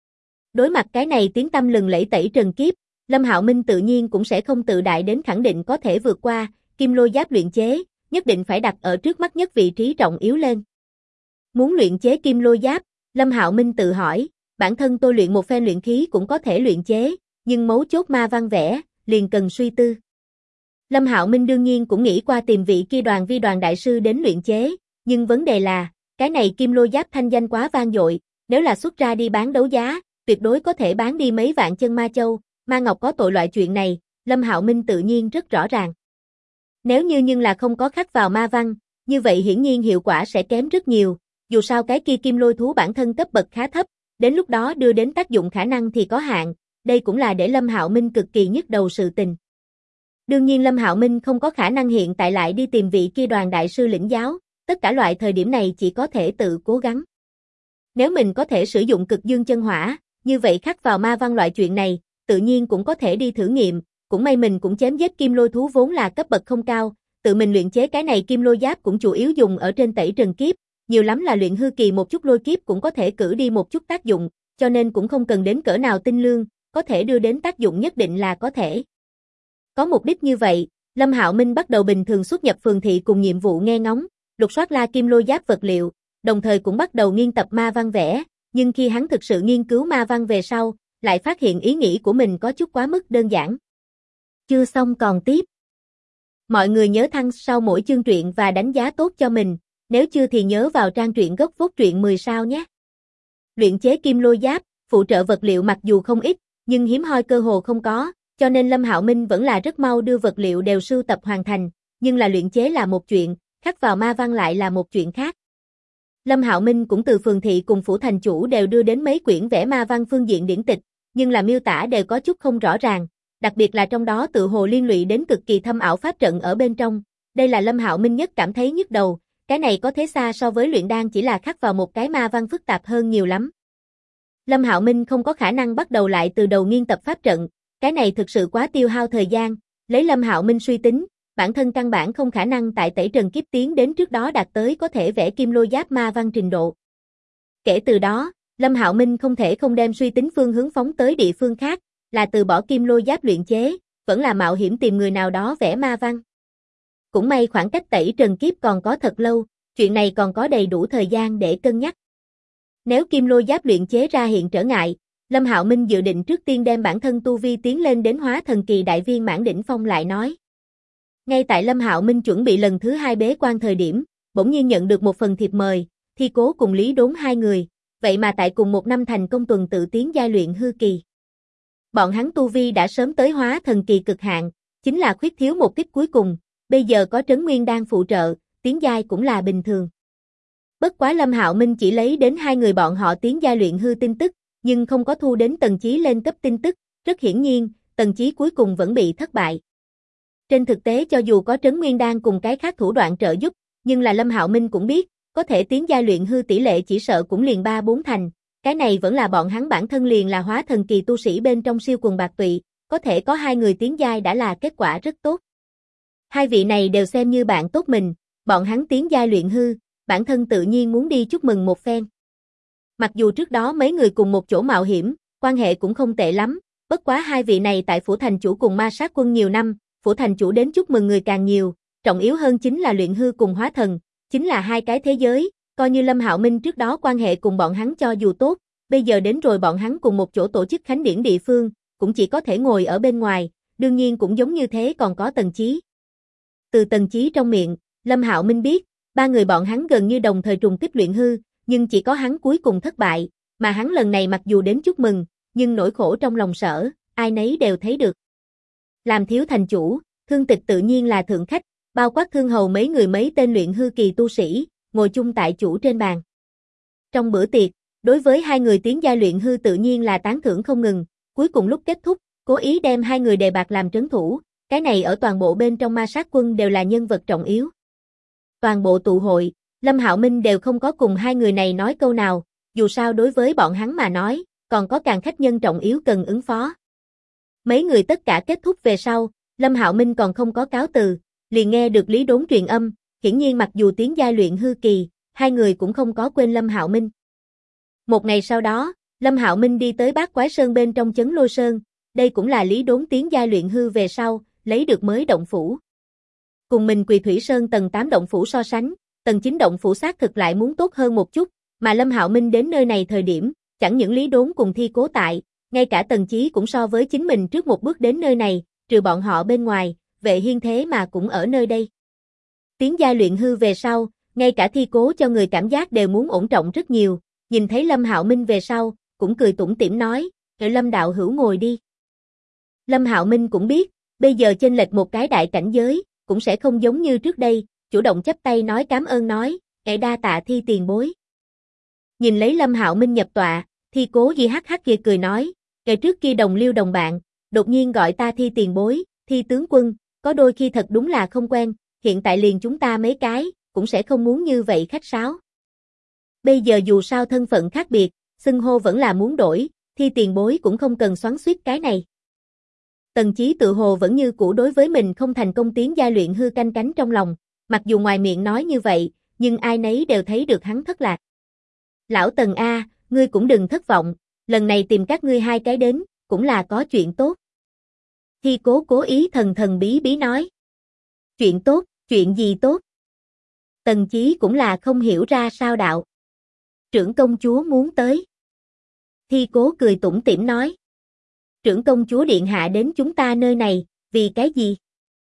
Đối mặt cái này tiếng tăm lừng lẫy tẩy trần kiếp, Lâm Hạo Minh tự nhiên cũng sẽ không tự đại đến khẳng định có thể vượt qua, kim lôi giáp luyện chế, nhất định phải đặt ở trước mắt nhất vị trí trọng yếu lên. Muốn luyện chế kim lôi giáp, Lâm Hạo Minh tự hỏi, bản thân tôi luyện một phen luyện khí cũng có thể luyện chế, nhưng mấu chốt ma văn vẽ, liền cần suy tư. Lâm Hạo Minh đương nhiên cũng nghĩ qua tìm vị kia Đoàn Vi Đoàn đại sư đến luyện chế, nhưng vấn đề là, cái này kim lôi giáp thanh danh quá vang dội, nếu là xuất ra đi bán đấu giá, tuyệt đối có thể bán đi mấy vạn chân ma châu, ma ngọc có tội loại chuyện này, Lâm Hạo Minh tự nhiên rất rõ ràng. Nếu như nhưng là không có khắc vào ma văn, như vậy hiển nhiên hiệu quả sẽ kém rất nhiều, dù sao cái kia kim lôi thú bản thân cấp bậc khá thấp, đến lúc đó đưa đến tác dụng khả năng thì có hạn, đây cũng là để Lâm Hạo Minh cực kỳ nhức đầu sự tình. Đương nhiên Lâm Hạo Minh không có khả năng hiện tại lại đi tìm vị kia Đoàn đại sư lĩnh giáo, tất cả loại thời điểm này chỉ có thể tự cố gắng. Nếu mình có thể sử dụng cực dương chân hỏa, như vậy khắc vào ma văn loại chuyện này, tự nhiên cũng có thể đi thử nghiệm, cũng may mình cũng chém giết kim lôi thú vốn là cấp bậc không cao, tự mình luyện chế cái này kim lôi giáp cũng chủ yếu dùng ở trên tẩy trần kiếp, nhiều lắm là luyện hư kỳ một chút lôi kiếp cũng có thể cử đi một chút tác dụng, cho nên cũng không cần đến cỡ nào tinh lương, có thể đưa đến tác dụng nhất định là có thể. Có mục đích như vậy, Lâm Hạo Minh bắt đầu bình thường xuất nhập phường thị cùng nhiệm vụ nghe ngóng, lục soát La Kim Lôi Giáp vật liệu, đồng thời cũng bắt đầu nghiên tập ma văn vẽ, nhưng khi hắn thực sự nghiên cứu ma văn về sau, lại phát hiện ý nghĩ của mình có chút quá mức đơn giản. Chưa xong còn tiếp. Mọi người nhớ thăng sau mỗi chương truyện và đánh giá tốt cho mình, nếu chưa thì nhớ vào trang truyện gốc VOD truyện 10 sao nhé. Luyện chế kim lôi giáp, phụ trợ vật liệu mặc dù không ít, nhưng hiếm hoi cơ hồ không có, cho nên Lâm Hạo Minh vẫn là rất mau đưa vật liệu đều sưu tập hoàn thành, nhưng là luyện chế là một chuyện, khắc vào ma văn lại là một chuyện khác. Lâm Hạo Minh cũng từ phường thị cùng phủ thành chủ đều đưa đến mấy quyển vẽ ma văn phương diện điển tịch, nhưng là miêu tả đều có chút không rõ ràng, đặc biệt là trong đó tự hồ liên lụy đến cực kỳ thâm ảo pháp trận ở bên trong. Đây là Lâm Hạo Minh nhất cảm thấy nhức đầu, cái này có thế xa so với luyện đan chỉ là khắc vào một cái ma văn phức tạp hơn nhiều lắm. Lâm Hạo Minh không có khả năng bắt đầu lại từ đầu nghiên tập pháp trận, cái này thực sự quá tiêu hao thời gian, lấy Lâm Hạo Minh suy tính, bản thân căn bản không khả năng tại tẩy trần kiếp tiến đến trước đó đạt tới có thể vẽ kim lôi giáp ma văn trình độ. Kể từ đó, Lâm Hạo Minh không thể không đem suy tính phương hướng phóng tới địa phương khác, là từ bỏ kim lôi giáp luyện chế, vẫn là mạo hiểm tìm người nào đó vẽ ma văn. Cũng may khoảng cách tẩy trần kiếp còn có thật lâu, chuyện này còn có đầy đủ thời gian để cân nhắc. Nếu kim lôi giáp luyện chế ra hiện trở ngại, Lâm Hạo Minh dự định trước tiên đem bản thân tu vi tiến lên đến hóa thần kỳ đại viên mãn đỉnh phong lại nói. Ngay tại Lâm Hạo Minh chuẩn bị lần thứ 2 bế quan thời điểm, bỗng nhiên nhận được một phần thiệp mời, Thi Cố cùng Lý Đốn hai người, vậy mà tại cùng một năm thành công tuần tự tiến giai luyện hư kỳ. Bọn hắn tu vi đã sớm tới hóa thần kỳ cực hạn, chính là khuyết thiếu một kiếp cuối cùng, bây giờ có Trấn Nguyên Đan phụ trợ, tiến giai cũng là bình thường. Bất quá Lâm Hạo Minh chỉ lấy đến hai người bọn họ tiến giai luyện hư tin tức, nhưng không có thu đến Tần Chí lên cấp tin tức, rất hiển nhiên, Tần Chí cuối cùng vẫn bị thất bại. Trên thực tế cho dù có Trấn Nguyên Đan cùng cái khác thủ đoạn trợ giúp, nhưng là Lâm Hạo Minh cũng biết, có thể tiến giai luyện hư tỷ lệ chỉ sợ cũng liền 3-4 thành, cái này vẫn là bọn hắn bản thân liền là hóa thần kỳ tu sĩ bên trong siêu quần bạc tụy, có thể có hai người tiến giai đã là kết quả rất tốt. Hai vị này đều xem như bạn tốt mình, bọn hắn tiến giai luyện hư, bản thân tự nhiên muốn đi chúc mừng một phen. Mặc dù trước đó mấy người cùng một chỗ mạo hiểm, quan hệ cũng không tệ lắm, bất quá hai vị này tại phủ thành chủ cùng ma sát quân nhiều năm, phủ thành chủ đến chúc mừng người càng nhiều, trọng yếu hơn chính là luyện hư cùng hóa thần, chính là hai cái thế giới, coi như Lâm Hạo Minh trước đó quan hệ cùng bọn hắn cho dù tốt, bây giờ đến rồi bọn hắn cùng một chỗ tổ chức khánh điển địa phương, cũng chỉ có thể ngồi ở bên ngoài, đương nhiên cũng giống như thế còn có Tần Chí. Từ Tần Chí trong miệng, Lâm Hạo Minh biết, ba người bọn hắn gần như đồng thời trùng kích luyện hư, nhưng chỉ có hắn cuối cùng thất bại, mà hắn lần này mặc dù đến chúc mừng, nhưng nỗi khổ trong lòng sở, ai nấy đều thấy được. Làm thiếu thành chủ, Thương Tịch tự nhiên là thượng khách, bao quát Thương Hầu mấy tên luyện hư kỳ tu sĩ, ngồi chung tại chủ trên bàn. Trong bữa tiệc, đối với hai người tiến giai luyện hư tự nhiên là tán thưởng không ngừng, cuối cùng lúc kết thúc, cố ý đem hai người đề bạt làm trấn thủ, cái này ở toàn bộ bên trong ma sát quân đều là nhân vật trọng yếu. Toàn bộ tụ hội, Lâm Hạo Minh đều không có cùng hai người này nói câu nào, dù sao đối với bọn hắn mà nói, còn có càng khách nhân trọng yếu cần ứng phó. Mấy người tất cả kết thúc về sau, Lâm Hạo Minh còn không có cáo từ, liền nghe được Lý Đốn truyền âm, hiển nhiên mặc dù tiến giai luyện hư kỳ, hai người cũng không có quên Lâm Hạo Minh. Một ngày sau đó, Lâm Hạo Minh đi tới Bát Quái Sơn bên trong Chấn Lôi Sơn, đây cũng là Lý Đốn tiến giai luyện hư về sau, lấy được mới động phủ. Cùng mình Quỳ Thủy Sơn tầng 8 động phủ so sánh, tầng 9 động phủ xác thực lại muốn tốt hơn một chút, mà Lâm Hạo Minh đến nơi này thời điểm, chẳng những Lý Đốn cùng Thi Cố tại, ngay cả Tần Chí cũng so với chính mình trước một bước đến nơi này, trừ bọn họ bên ngoài, Vệ Hiên thế mà cũng ở nơi đây. Tiến giai luyện hư về sau, ngay cả Thi Cố cho người cảm giác đều muốn ổn trọng rất nhiều, nhìn thấy Lâm Hạo Minh về sau, cũng cười tủm tỉm nói, Lâm đạo hữu ngồi đi. Lâm Hạo Minh cũng biết, bây giờ chênh lệch một cái đại cảnh giới, cũng sẽ không giống như trước đây, chủ động chắp tay nói cảm ơn nói, đa tạ Thi tiền bối. Nhìn lấy Lâm Hạo Minh nhập tọa, Thi Cố gì hắc hắc kia cười nói, trước kia đồng liêu đồng bạn, đột nhiên gọi ta Thi tiền bối, Thi tướng quân, có đôi khi thật đúng là không quen, hiện tại liền chúng ta mấy cái, cũng sẽ không muốn như vậy khách sáo. Bây giờ dù sao thân phận khác biệt, xưng hô vẫn là muốn đổi, Thi tiền bối cũng không cần xoắn xuýt cái này. Tần Chí tự hồ vẫn như cũ đối với mình không thành công tiến giai luyện hư canh cánh trong lòng, mặc dù ngoài miệng nói như vậy, nhưng ai nấy đều thấy được hắn thất lạc. Lão Tần a, ngươi cũng đừng thất vọng, lần này tìm các ngươi hai cái đến, cũng là có chuyện tốt. Thi Cố cố ý thần thần bí bí nói. Chuyện tốt, chuyện gì tốt? Tần Chí cũng là không hiểu ra sao đạo. Trưởng công chúa muốn tới. Thi Cố cười tủm tỉm nói. Trưởng công chúa điện hạ đến chúng ta nơi này, vì cái gì?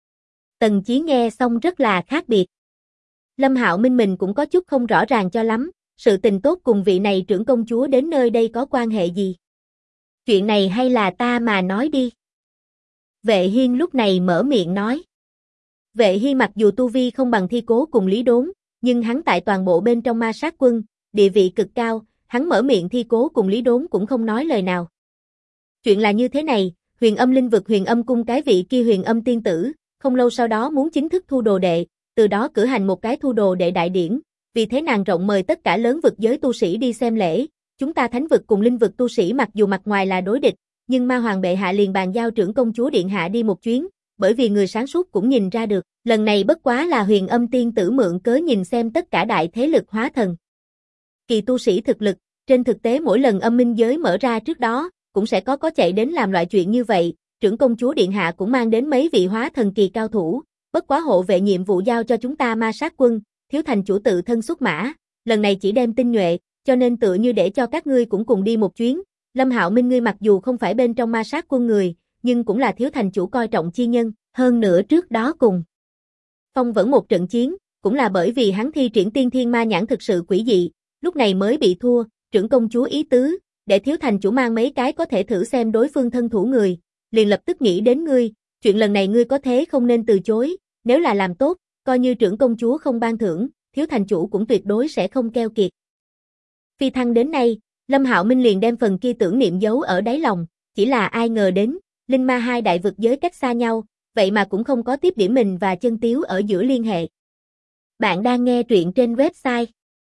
Tần Chí nghe xong rất là khác biệt. Lâm Hạo Minh mình cũng có chút không rõ ràng cho lắm, sự tình tốt cùng vị này trưởng công chúa đến nơi đây có quan hệ gì? Chuyện này hay là ta mà nói đi? Vệ Hiên lúc này mở miệng nói. Vệ Hiên mặc dù tu vi không bằng Thi Cố cùng Lý Đốn, nhưng hắn tại toàn bộ bên trong ma sát quân, địa vị cực cao, hắn mở miệng Thi Cố cùng Lý Đốn cũng không nói lời nào. Chuyện là như thế này, Huyền Âm Linh vực Huyền Âm cung cái vị kia Huyền Âm tiên tử, không lâu sau đó muốn chính thức thu đồ đệ, từ đó cử hành một cái thu đồ đệ đại điển, vì thế nàng rộng mời tất cả lớn vực giới tu sĩ đi xem lễ, chúng ta thánh vực cùng linh vực tu sĩ mặc dù mặt ngoài là đối địch, nhưng ma hoàng bệ hạ liền bàn giao trưởng công chúa điện hạ đi một chuyến, bởi vì người sáng suốt cũng nhìn ra được, lần này bất quá là Huyền Âm tiên tử mượn cớ nhìn xem tất cả đại thế lực hóa thần kỳ tu sĩ thực lực, trên thực tế mỗi lần âm minh giới mở ra trước đó, cũng sẽ có chạy đến làm loại chuyện như vậy, trưởng công chúa điện hạ cũng mang đến mấy vị hóa thần kỳ cao thủ, bất quá hộ vệ nhiệm vụ giao cho chúng ta ma sát quân, thiếu thành chủ tự thân xuất mã, lần này chỉ đem tinh nhuệ, cho nên tựa như để cho các ngươi cũng cùng đi một chuyến. Lâm Hạo Minh ngươi mặc dù không phải bên trong ma sát quân người, nhưng cũng là thiếu thành chủ coi trọng chi nhân, hơn nữa trước đó cùng Phong vẫn một trận chiến, cũng là bởi vì hắn thi triển tiên thiên ma nhãn thực sự quỷ dị, lúc này mới bị thua, trưởng công chúa ý tứ, để thiếu thành chủ mang mấy cái có thể thử xem đối phương thân thủ người, liền lập tức nghĩ đến ngươi, chuyện lần này ngươi có thế không nên từ chối, nếu là làm tốt, coi như trưởng công chúa không ban thưởng, thiếu thành chủ cũng tuyệt đối sẽ không keo kiệt. Phi thăng đến nay, Lâm Hạo Minh liền đem phần kia tưởng niệm giấu ở đáy lòng, chỉ là ai ngờ đến, linh ma hai đại vực giới cách xa nhau, vậy mà cũng không có tiếp điểm mình và Chân Tiếu ở giữa liên hệ. Bạn đang nghe truyện trên website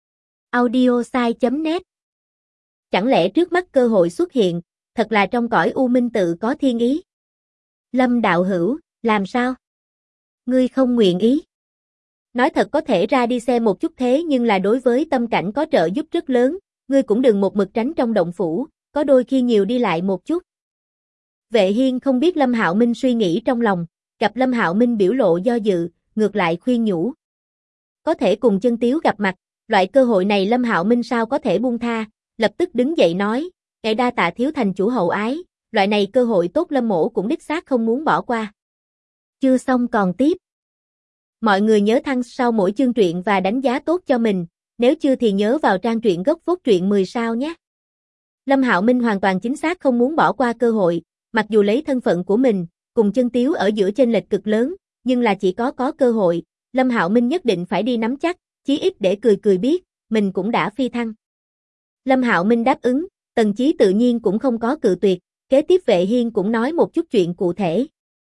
audiosai.net. Chẳng lẽ trước mắt cơ hội xuất hiện, thật là trong cõi u minh tự có thiên ý? Lâm đạo hữu, làm sao? Ngươi không nguyện ý? Nói thật có thể ra đi xem một chút thế nhưng là đối với tâm cảnh có trợ giúp rất lớn, ngươi cũng đừng một mực tránh trong động phủ, có đôi khi nhiều đi lại một chút. Vệ Hiên không biết Lâm Hạo Minh suy nghĩ trong lòng, gặp Lâm Hạo Minh biểu lộ do dự, ngược lại khuyên nhủ. Có thể cùng Chân Tiếu gặp mặt, loại cơ hội này Lâm Hạo Minh sao có thể buông tha, lập tức đứng dậy nói, ngài đa tạ thiếu thành chủ hậu ái, loại này cơ hội tốt Lâm mỗ cũng đích xác không muốn bỏ qua. Chưa xong còn tiếp. Mọi người nhớ thăng sau mỗi chương truyện và đánh giá tốt cho mình, nếu chưa thì nhớ vào trang truyện gốc phốt truyện 10 sao nhé. Lâm Hạo Minh hoàn toàn chính xác không muốn bỏ qua cơ hội, mặc dù lấy thân phận của mình, cùng Chân Tiếu ở giữa chênh lệch cực lớn, nhưng là chỉ có cơ hội, Lâm Hạo Minh nhất định phải đi nắm chắc, chí ít để cười cười biết, mình cũng đã phi thăng. Lâm Hạo Minh đáp ứng, Tần Chí tự nhiên cũng không có cự tuyệt, kế tiếp Vệ Hiên cũng nói một chút chuyện cụ thể.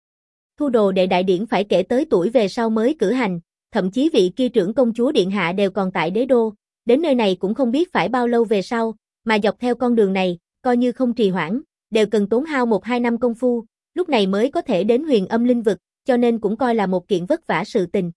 Thu đồ đệ đại điển phải kể tới tuổi về sau mới cử hành, thậm chí vị kia trưởng công chúa điện hạ đều còn tại đế đô, đến nơi này cũng không biết phải bao lâu về sau, mà dọc theo con đường này, coi như không trì hoãn, đều cần tốn hao 1-2 năm công phu, lúc này mới có thể đến Huyền Âm Linh vực, cho nên cũng coi là một kiện vất vả sự tình.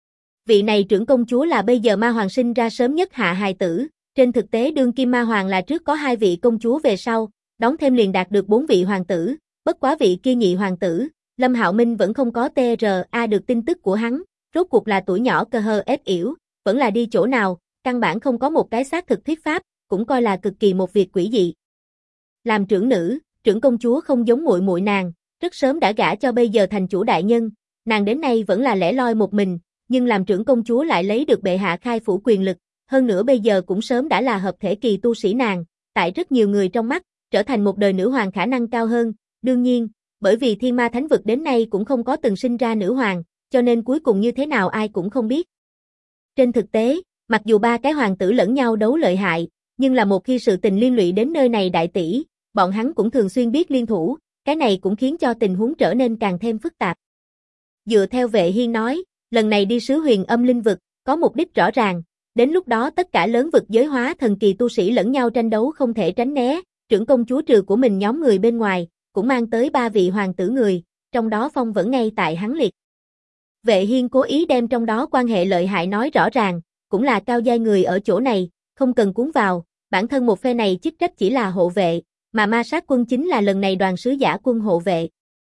Vị này trưởng công chúa là bây giờ ma hoàng sinh ra sớm nhất hạ hài tử, trên thực tế đương kim ma hoàng là trước có 2 vị công chúa về sau, đón thêm liền đạt được 4 vị hoàng tử, bất quá vị kia nhị hoàng tử, Lâm Hạo Minh vẫn không có TRA được tin tức của hắn, rốt cuộc là tuổi nhỏ cơ hơ ép yểu, vẫn là đi chỗ nào, căn bản không có một cái xác thực thuyết pháp, cũng coi là cực kỳ một việc quỷ dị. Làm trưởng nữ, trưởng công chúa không giống muội muội nàng, rất sớm đã gả cho bây giờ thành chủ đại nhân, nàng đến nay vẫn là lẻ loi một mình, nhưng làm trưởng công chúa lại lấy được bệ hạ khai phủ quyền lực, hơn nữa bây giờ cũng sớm đã là hợp thể kỳ tu sĩ nàng, tại rất nhiều người trong mắt, trở thành một đời nữ hoàng khả năng cao hơn, đương nhiên, bởi vì Thiên Ma Thánh vực đến nay cũng không có từng sinh ra nữ hoàng, cho nên cuối cùng như thế nào ai cũng không biết. Trên thực tế, mặc dù 3 cái hoàng tử lẫn nhau đấu lợi hại, nhưng là một khi sự tình liên lụy đến nơi này đại tỷ, bọn hắn cũng thường xuyên biết liên thủ, cái này cũng khiến cho tình huống trở nên càng thêm phức tạp. Dựa theo Vệ Hiên nói, lần này đi sứ Huyền Âm Linh vực, có mục đích rõ ràng, đến lúc đó tất cả lớn vực giới hóa thần kỳ tu sĩ lẫn nhau tranh đấu không thể tránh né, trưởng công chúa trừ của mình nhóm người bên ngoài, cũng mang tới 3 vị hoàng tử người, trong đó Phong vẫn ngay tại hắn liệt. Vệ Hiên cố ý đem trong đó quan hệ lợi hại nói rõ ràng, cũng là cao giai người ở chỗ này, không cần cuốn vào, bản thân một phe này chức trách chỉ là hộ vệ, mà ma sát quân chính là lần này đoàn sứ giả quân hộ vệ.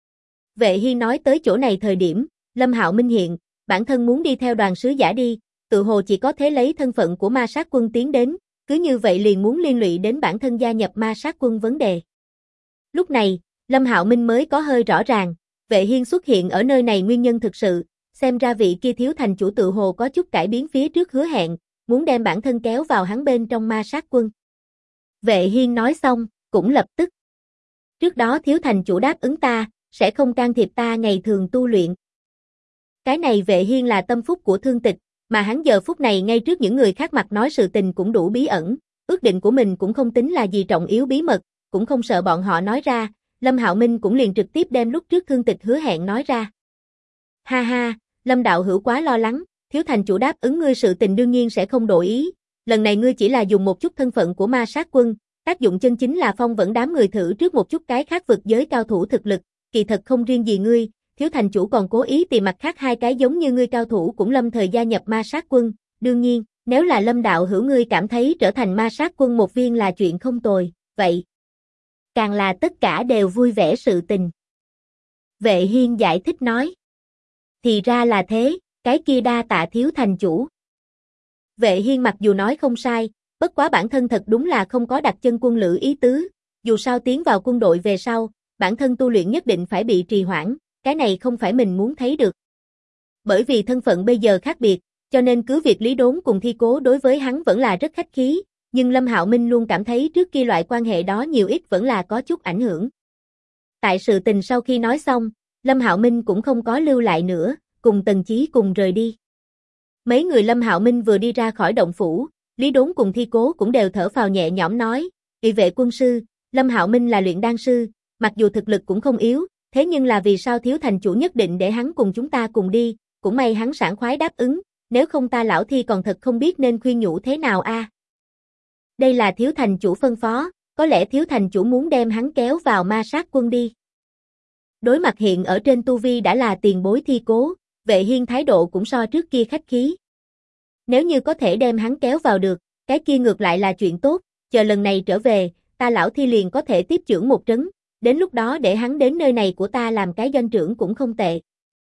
Vệ Hiên nói tới chỗ này thời điểm, Lâm Hạo Minh hiện, bản thân muốn đi theo đoàn sứ giả đi, tự hồ chỉ có thế lấy thân phận của ma sát quân tiến đến, cứ như vậy liền muốn liên lụy đến bản thân gia nhập ma sát quân vấn đề. Lúc này, Lâm Hạo Minh mới có hơi rõ ràng, Vệ Hiên xuất hiện ở nơi này nguyên nhân thực sự, xem ra vị kia thiếu thành chủ tự hồ có chút cải biến phía trước hứa hẹn, muốn đem bản thân kéo vào hắn bên trong ma sát quân. Vệ Hiên nói xong, cũng lập tức. Trước đó thiếu thành chủ đáp ứng ta, sẽ không can thiệp ta ngày thường tu luyện. Cái này Vệ Hiên là tâm phúc của Thương Tịch, mà hắn giờ phút này ngay trước những người khác mặt nói sự tình cũng đủ bí ẩn, ước định của mình cũng không tính là gì trọng yếu bí mật, cũng không sợ bọn họ nói ra, Lâm Hạo Minh cũng liền trực tiếp đem lúc trước Thương Tịch hứa hẹn nói ra. Ha ha, Lâm đạo hữu quá lo lắng, thiếu thành chủ đáp ứng ngươi sự tình đương nhiên sẽ không đổi ý, lần này ngươi chỉ là dùng một chút thân phận của ma sát quân, tác dụng chân chính là phong vẫn đám người thử trước một chút cái khác vực giới cao thủ thực lực, kỳ thật không riêng gì ngươi, thiếu thành chủ còn cố ý tìm mặt khác hai cái giống như ngươi cao thủ cũng lâm thời gia nhập ma sát quân, đương nhiên, nếu là Lâm đạo hữu ngươi cảm thấy trở thành ma sát quân một viên là chuyện không tồi, vậy càng là tất cả đều vui vẻ sự tình. Vệ Hiên giải thích nói. Thì ra là thế, cái kia đa tạ thiếu thành chủ. Vệ Hiên mặc dù nói không sai, bất quá bản thân thật đúng là không có đặt chân quân lữ ý tứ, dù sao tiến vào quân đội về sau, bản thân tu luyện nhất định phải bị trì hoãn, cái này không phải mình muốn thấy được. Bởi vì thân phận bây giờ khác biệt, cho nên cứ việc Lý Đốn cùng Thi Cố đối với hắn vẫn là rất khách khí, nhưng Lâm Hạo Minh luôn cảm thấy trước kia loại quan hệ đó nhiều ít vẫn là có chút ảnh hưởng. Tại sự tình sau khi nói xong, Lâm Hạo Minh cũng không có lưu lại nữa, cùng Tần Chí cùng rời đi. Mấy người Lâm Hạo Minh vừa đi ra khỏi động phủ, Lý Đốn cùng Thi Cố cũng đều thở phào nhẹ nhõm nói, "Vị vệ quân sư, Lâm Hạo Minh là luyện đan sư, mặc dù thực lực cũng không yếu, thế nhưng là vì sao thiếu thành chủ nhất định để hắn cùng chúng ta cùng đi, cũng may hắn sảng khoái đáp ứng, nếu không ta lão Thi còn thật không biết nên khuyên nhủ thế nào a." Đây là thiếu thành chủ phân phó, có lẽ thiếu thành chủ muốn đem hắn kéo vào ma sát quân đi. Đối mặt hiện ở trên tu vi đã là tiền bối Thi Cố, Vệ Hiên thái độ cũng so trước kia khách khí. Nếu như có thể đem hắn kéo vào được, cái kia ngược lại là chuyện tốt, chờ lần này trở về, ta lão Thi liền có thể tiếp trưởng một trấn, đến lúc đó để hắn đến nơi này của ta làm cái doanh trưởng cũng không tệ.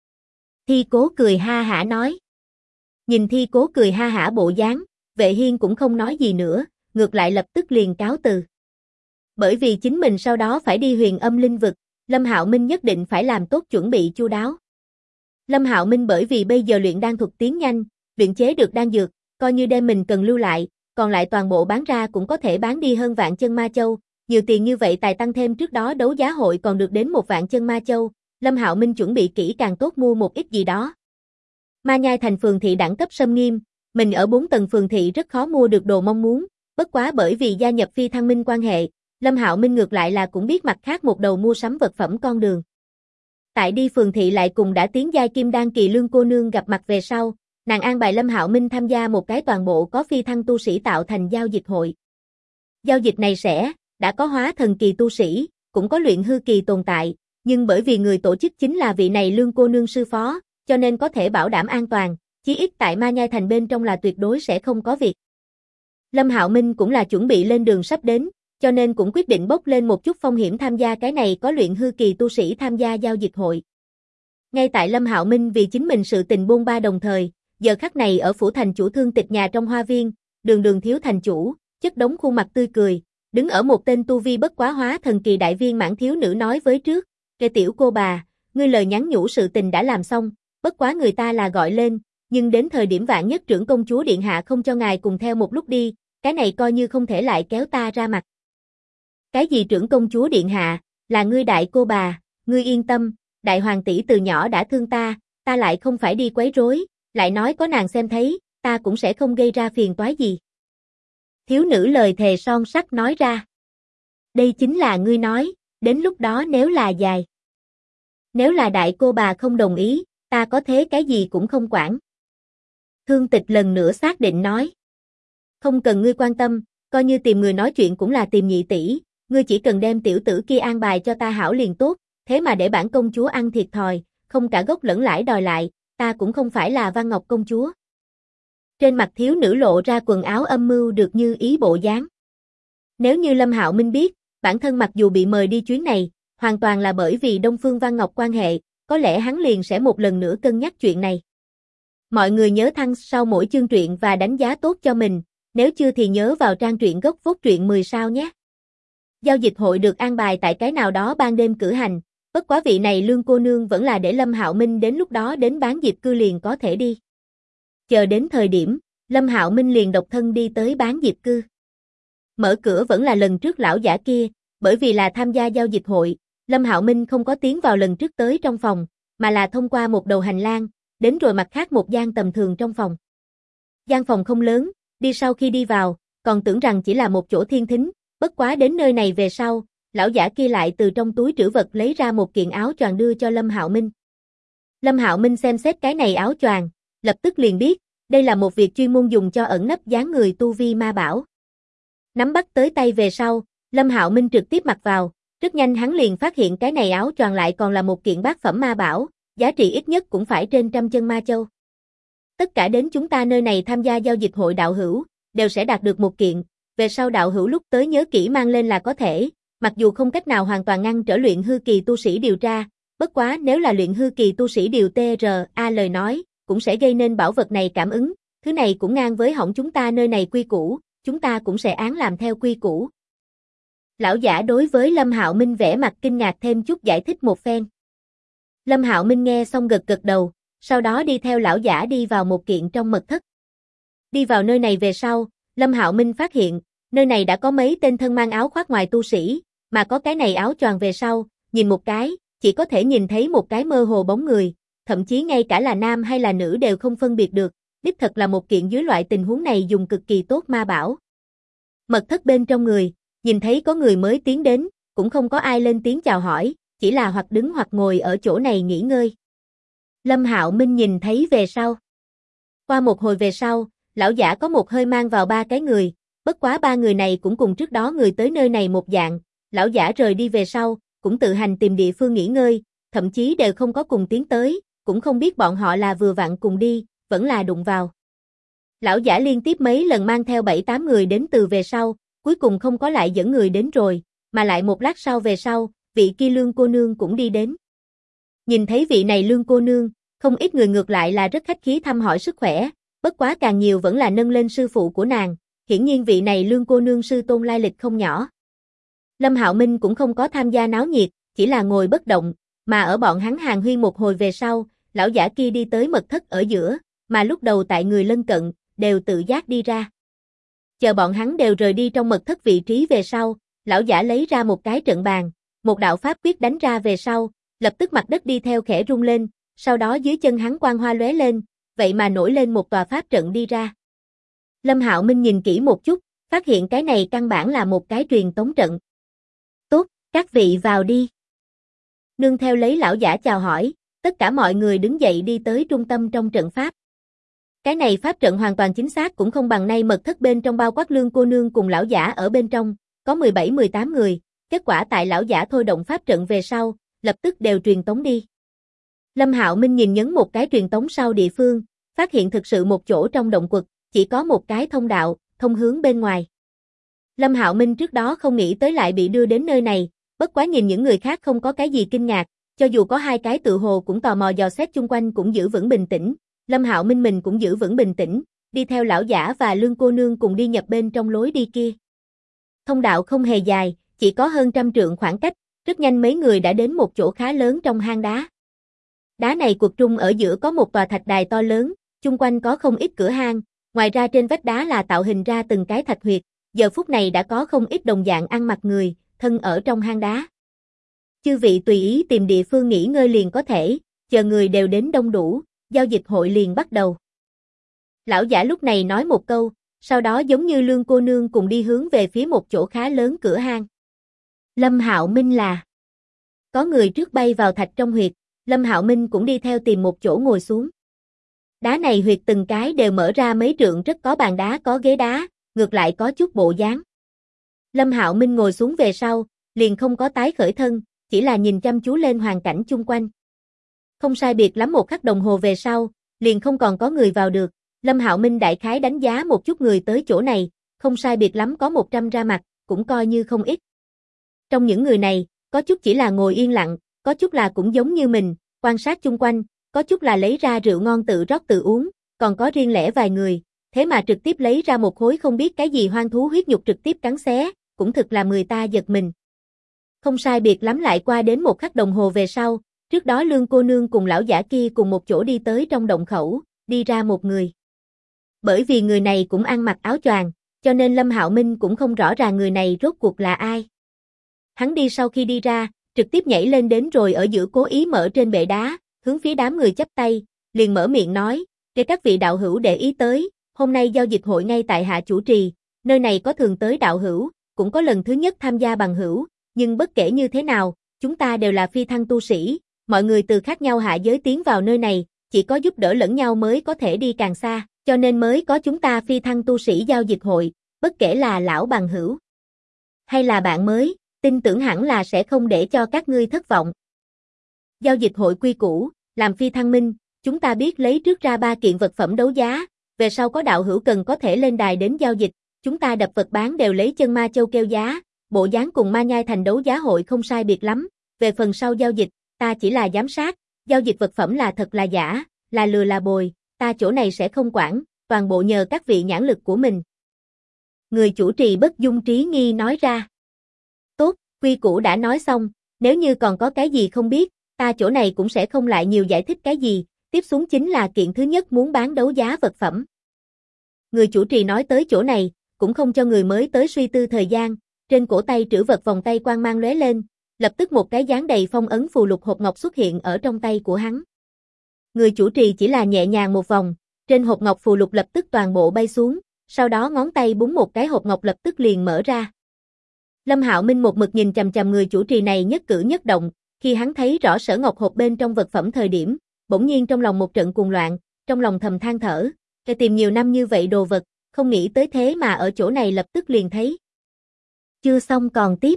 Thi Cố cười ha hả nói. Nhìn Thi Cố cười ha hả bộ dáng, Vệ Hiên cũng không nói gì nữa, ngược lại lập tức liền cáo từ. Bởi vì chính mình sau đó phải đi Huyền Âm Linh vực, Lâm Hạo Minh nhất định phải làm tốt chuẩn bị chu đáo. Lâm Hạo Minh bởi vì bây giờ luyện đan thuật tiến nhanh, luyện chế được đan dược, coi như đem mình cần lưu lại, còn lại toàn bộ bán ra cũng có thể bán đi hơn vạn chân ma châu, nhiều tiền như vậy tài tăng thêm trước đó đấu giá hội còn được đến 1 vạn chân ma châu, Lâm Hạo Minh chuẩn bị kỹ càng tốt mua một ít gì đó. Ma Nhai thành phường thị đẳng cấp xâm nghiêm, mình ở 4 tầng phường thị rất khó mua được đồ mong muốn, bất quá bởi vì gia nhập Phi Thăng Minh quan hệ, Lâm Hạo Minh ngược lại là cũng biết mặt khác một đầu mua sắm vật phẩm con đường. Tại đi phường thị lại cùng đã tiến giai kim đan kỳ Lương cô nương gặp mặt về sau, nàng an bài Lâm Hạo Minh tham gia một cái toàn bộ có phi thăng tu sĩ tạo thành giao dịch hội. Giao dịch này đã có hóa thần kỳ tu sĩ, cũng có luyện hư kỳ tồn tại, nhưng bởi vì người tổ chức chính là vị này Lương cô nương sư phó, cho nên có thể bảo đảm an toàn, chí ít tại Ma Nhai thành bên trong là tuyệt đối sẽ không có việc. Lâm Hạo Minh cũng là chuẩn bị lên đường sắp đến, cho nên cũng quyết định bốc lên một chút phong hiểm tham gia cái này có luyện hư kỳ tu sĩ tham gia giao dịch hội. Ngay tại Lâm Hạo Minh vì chính mình sự tình buôn ba đồng thời, giờ khắc này ở phủ thành chủ Thương Tịch nhà trong hoa viên, Đường thiếu thành chủ, chất đống khuôn mặt tươi cười, đứng ở một tên tu vi bất quá hóa thần kỳ đại viên mãn thiếu nữ nói với trước, "Kẻ tiểu cô bà, ngươi lời nhắn nhủ sự tình đã làm xong, bất quá người ta là gọi lên, nhưng đến thời điểm vạn nhất trưởng công chúa điện hạ không cho ngài cùng theo một lúc đi, cái này coi như không thể lại kéo ta ra mặt." "Cái gì trưởng công chúa điện hạ, là ngươi đại cô bà, ngươi yên tâm, đại hoàng tỷ từ nhỏ đã thương ta, ta lại không phải đi quấy rối, lại nói có nàng xem thấy, ta cũng sẽ không gây ra phiền toái gì." Thiếu nữ lời thề son sắt nói ra. "Đây chính là ngươi nói, đến lúc đó nếu là dài. Nếu là đại cô bà không đồng ý, ta có thế cái gì cũng không quản." Thương Tịch lần nữa xác định nói. "Không cần ngươi quan tâm, coi như tìm người nói chuyện cũng là tìm nhị tỷ, ngươi chỉ cần đem tiểu tử kia an bài cho ta hảo liền tốt, thế mà để bản công chúa ăn thiệt thòi, không cả gốc lẫn lãi đòi lại, ta cũng không phải là Văn Ngọc công chúa." Trên mặt thiếu nữ lộ ra quần áo âm mưu được như ý bộ dáng. Nếu như Lâm Hạo Minh biết, bản thân mặc dù bị mời đi chuyến này, hoàn toàn là bởi vì Đông Phương Văn Ngọc quan hệ, có lẽ hắn liền sẽ một lần nữa cân nhắc chuyện này. Mọi người nhớ thăng sau mỗi chương truyện và đánh giá tốt cho mình, nếu chưa thì nhớ vào trang truyện gốc Vốt Truyện 10 sao nhé. Giao dịch hội được an bài tại cái nào đó ban đêm cử hành, bất quá vị này Lương cô nương vẫn là để Lâm Hạo Minh đến lúc đó đến bán diệp cư liền có thể đi. Chờ đến thời điểm, Lâm Hạo Minh liền độc thân đi tới bán diệp cư. Mở cửa vẫn là lần trước lão giả kia, bởi vì là tham gia giao dịch hội, Lâm Hạo Minh không có tiến vào lần trước tới trong phòng, mà là thông qua một đầu hành lang, đến rồi mặt khác một gian tầm thường trong phòng. Gian phòng không lớn, đi sau khi đi vào, còn tưởng rằng chỉ là một chỗ thiên thính, bất quá đến nơi này về sau, lão giả kia lại từ trong túi trữ vật lấy ra một kiện áo choàng đưa cho Lâm Hạo Minh. Lâm Hạo Minh xem xét cái này áo choàng, lập tức liền biết, đây là một việc chuyên môn dùng cho ẩn nấp dáng người tu vi ma bảo. Nắm bắt tới tay về sau, Lâm Hạo Minh trực tiếp mặc vào, rất nhanh hắn liền phát hiện cái này áo choàng lại còn là một kiện bát phẩm ma bảo, giá trị ít nhất cũng phải trên 100 chân ma châu. Tất cả đến chúng ta nơi này tham gia giao dịch hội đạo hữu, đều sẽ đạt được một kiện, về sau đạo hữu lúc tới nhớ kỹ mang lên là có thể, mặc dù không cách nào hoàn toàn ngăn trở luyện hư kỳ tu sĩ điều tra, bất quá nếu là luyện hư kỳ tu sĩ điều TRA lời nói, cũng sẽ gây nên bảo vật này cảm ứng, thứ này cũng ngang với hỏng chúng ta nơi này quy củ, chúng ta cũng sẽ án làm theo quy củ. Lão giả đối với Lâm Hạo Minh vẻ mặt kinh ngạc thêm chút giải thích một phen. Lâm Hạo Minh nghe xong gật gật đầu, sau đó đi theo lão giả đi vào một kiện trong mật thất. Đi vào nơi này về sau, Lâm Hạo Minh phát hiện, nơi này đã có mấy tên thân mang áo khoác ngoài tu sĩ, mà có cái này áo choàng về sau, nhìn một cái, chỉ có thể nhìn thấy một cái mơ hồ bóng người, thậm chí ngay cả là nam hay là nữ đều không phân biệt được, đích thật là một kiện dưới loại tình huống này dùng cực kỳ tốt ma bảo. Mật thất bên trong người, nhìn thấy có người mới tiến đến, cũng không có ai lên tiếng chào hỏi, chỉ là hoặc đứng hoặc ngồi ở chỗ này nghỉ ngơi. Lâm Hạo Minh nhìn thấy về sau. Qua một hồi về sau, lão giả có một hơi mang vào 3 cái người, bất quá 3 người này cũng cùng trước đó người tới nơi này một dạng, lão giả rời đi về sau, cũng tự hành tìm địa phương nghỉ ngơi, thậm chí đều không có cùng tiến tới, cũng không biết bọn họ là vừa vặn cùng đi, vẫn là đụng vào. Lão giả liên tiếp mấy lần mang theo 7-8 người đến từ về sau, cuối cùng không có lại dẫn người đến rồi, mà lại một lát sau về sau, vị kia Lương cô nương cũng đi đến. Nhìn thấy vị này Lương cô nương, không ít người ngược lại là rất khách khí thăm hỏi sức khỏe, bất quá càng nhiều vẫn là nâng lên sư phụ của nàng, hiển nhiên vị này Lương cô nương sư tôn lai lịch không nhỏ. Lâm Hạo Minh cũng không có tham gia náo nhiệt, chỉ là ngồi bất động, mà ở bọn hắn hàn huyên một hồi về sau, lão giả kia đi tới mật thất ở giữa, mà lúc đầu tại người lân cận, đều tự giác đi ra. Chờ bọn hắn đều rời đi trong mật thất vị trí về sau, lão giả lấy ra một cái trận bàn, một đạo pháp quyết đánh ra về sau, lập tức mặt đất đi theo khẽ rung lên, sau đó dưới chân hắn quang hoa lóe lên, vậy mà nổi lên một tòa pháp trận đi ra. Lâm Hạo Minh nhìn kỹ một chút, phát hiện cái này căn bản là một cái truyền tống trận. Tốt, các vị vào đi. Nương theo lấy lão giả chào hỏi, tất cả mọi người đứng dậy đi tới trung tâm trong trận pháp. Cái này pháp trận hoàn toàn chính xác cũng không bằng nay mật thất bên trong bao quát Lương cô nương cùng lão giả ở bên trong, có 17-18 người, kết quả tại lão giả thôi động pháp trận về sau, lập tức đều truyền tống đi. Lâm Hạo Minh nhìn nhấn một cái truyền tống sau địa phương, phát hiện thực sự một chỗ trong động quật, chỉ có một cái thông đạo, thông hướng bên ngoài. Lâm Hạo Minh trước đó không nghĩ tới lại bị đưa đến nơi này, bất quá nhìn những người khác không có cái gì kinh ngạc, cho dù có 2 cái tự hồ cũng tò mò dò xét chung quanh cũng giữ vững bình tĩnh, Lâm Hạo Minh mình cũng giữ vững bình tĩnh, đi theo lão giả và Lương cô nương cùng đi nhập bên trong lối đi kia. Thông đạo không hề dài, chỉ có hơn 100 trượng khoảng cách, rất nhanh mấy người đã đến một chỗ khá lớn trong hang đá. Đá này quật trung ở giữa có một tòa thạch đài to lớn, chung quanh có không ít cửa hang, ngoài ra trên vách đá là tạo hình ra từng cái thạch huyệt, giờ phút này đã có không ít đồng dạng ăn mặc người, thân ở trong hang đá. Chư vị tùy ý tìm địa phương nghỉ ngơi liền có thể, chờ người đều đến đông đủ, giao dịch hội liền bắt đầu. Lão giả lúc này nói một câu, sau đó giống như Lương cô nương cùng đi hướng về phía một chỗ khá lớn cửa hang. Lâm Hạo Minh là. Có người trước bay vào thạch trong huyệt, Lâm Hạo Minh cũng đi theo tìm một chỗ ngồi xuống. Đá này huyệt từng cái đều mở ra mấy trượng, rất có bàn đá có ghế đá, ngược lại có chút bộ dáng. Lâm Hạo Minh ngồi xuống về sau, liền không có tái khởi thân, chỉ là nhìn chăm chú lên hoàn cảnh chung quanh. Không sai biệt lắm một khắc đồng hồ về sau, liền không còn có người vào được, Lâm Hạo Minh đại khái đánh giá một chút người tới chỗ này, không sai biệt lắm có 100 ra mặt, cũng coi như không ít. Trong những người này, có chút chỉ là ngồi yên lặng, có chút là cũng giống như mình, quan sát chung quanh, có chút là lấy ra rượu ngon tự rót tự uống, còn có riêng lẻ vài người, thế mà trực tiếp lấy ra một khối không biết cái gì hoang thú huyết nhục trực tiếp cắn xé, cũng thực làm người ta giật mình. Không sai biệt lắm lại qua đến một khắc đồng hồ về sau, trước đó Lương cô nương cùng lão giả kia cùng một chỗ đi tới trong động khẩu, đi ra một người. Bởi vì người này cũng ăn mặc áo choàng, cho nên Lâm Hạo Minh cũng không rõ ràng người này rốt cuộc là ai. Hắn đi sau khi đi ra, trực tiếp nhảy lên đến rồi ở giữa cố ý mở trên bệ đá, hướng phía đám người chắp tay, liền mở miệng nói, để các vị đạo hữu để ý tới, hôm nay giao dịch hội ngay tại hạ chủ trì, nơi này có thường tới đạo hữu, cũng có lần thứ nhất tham gia bằng hữu, nhưng bất kể như thế nào, chúng ta đều là phi thăng tu sĩ, mọi người từ khác nhau hạ giới tiến vào nơi này, chỉ có giúp đỡ lẫn nhau mới có thể đi càng xa, cho nên mới có chúng ta phi thăng tu sĩ giao dịch hội, bất kể là lão bằng hữu hay là bạn mới, tin tưởng hẳn là sẽ không để cho các ngươi thất vọng. Giao dịch hội quy củ, làm phi thăng minh, chúng ta biết lấy trước ra 3 kiện vật phẩm đấu giá, về sau có đạo hữu cần có thể lên đài đến giao dịch, chúng ta đập vật bán đều lấy chân ma châu kêu giá, bộ dáng cùng ma nhai thành đấu giá hội không sai biệt lắm, về phần sau giao dịch, ta chỉ là giám sát, giao dịch vật phẩm là thật là giả, là lừa là bồi, ta chỗ này sẽ không quản, toàn bộ nhờ các vị nhãn lực của mình. Người chủ trì Bất Dung Trí Nghi nói ra. Tốt, quy củ đã nói xong, nếu như còn có cái gì không biết, ta chỗ này cũng sẽ không lại nhiều giải thích cái gì, tiếp xuống chính là kiện thứ nhất muốn bán đấu giá vật phẩm. Người chủ trì nói tới chỗ này, cũng không cho người mới tới suy tư thời gian, trên cổ tay trữ vật vòng tay quang mang lóe lên, lập tức một cái dán đầy phong ấn phù lục hộp ngọc xuất hiện ở trong tay của hắn. Người chủ trì chỉ là nhẹ nhàng một vòng, trên hộp ngọc phù lục lập tức toàn bộ bay xuống, sau đó ngón tay búng một cái hộp ngọc lập tức liền mở ra. Lâm Hạo Minh một mực nhìn chằm chằm người chủ trì này nhất cử nhất động, khi hắn thấy rõ sở ngọc hộp bên trong vật phẩm thời điểm, bỗng nhiên trong lòng một trận cuồng loạn, trong lòng thầm than thở, để tìm nhiều năm như vậy đồ vật, không nghĩ tới thế mà ở chỗ này lập tức liền thấy. Chưa xong còn tiếp.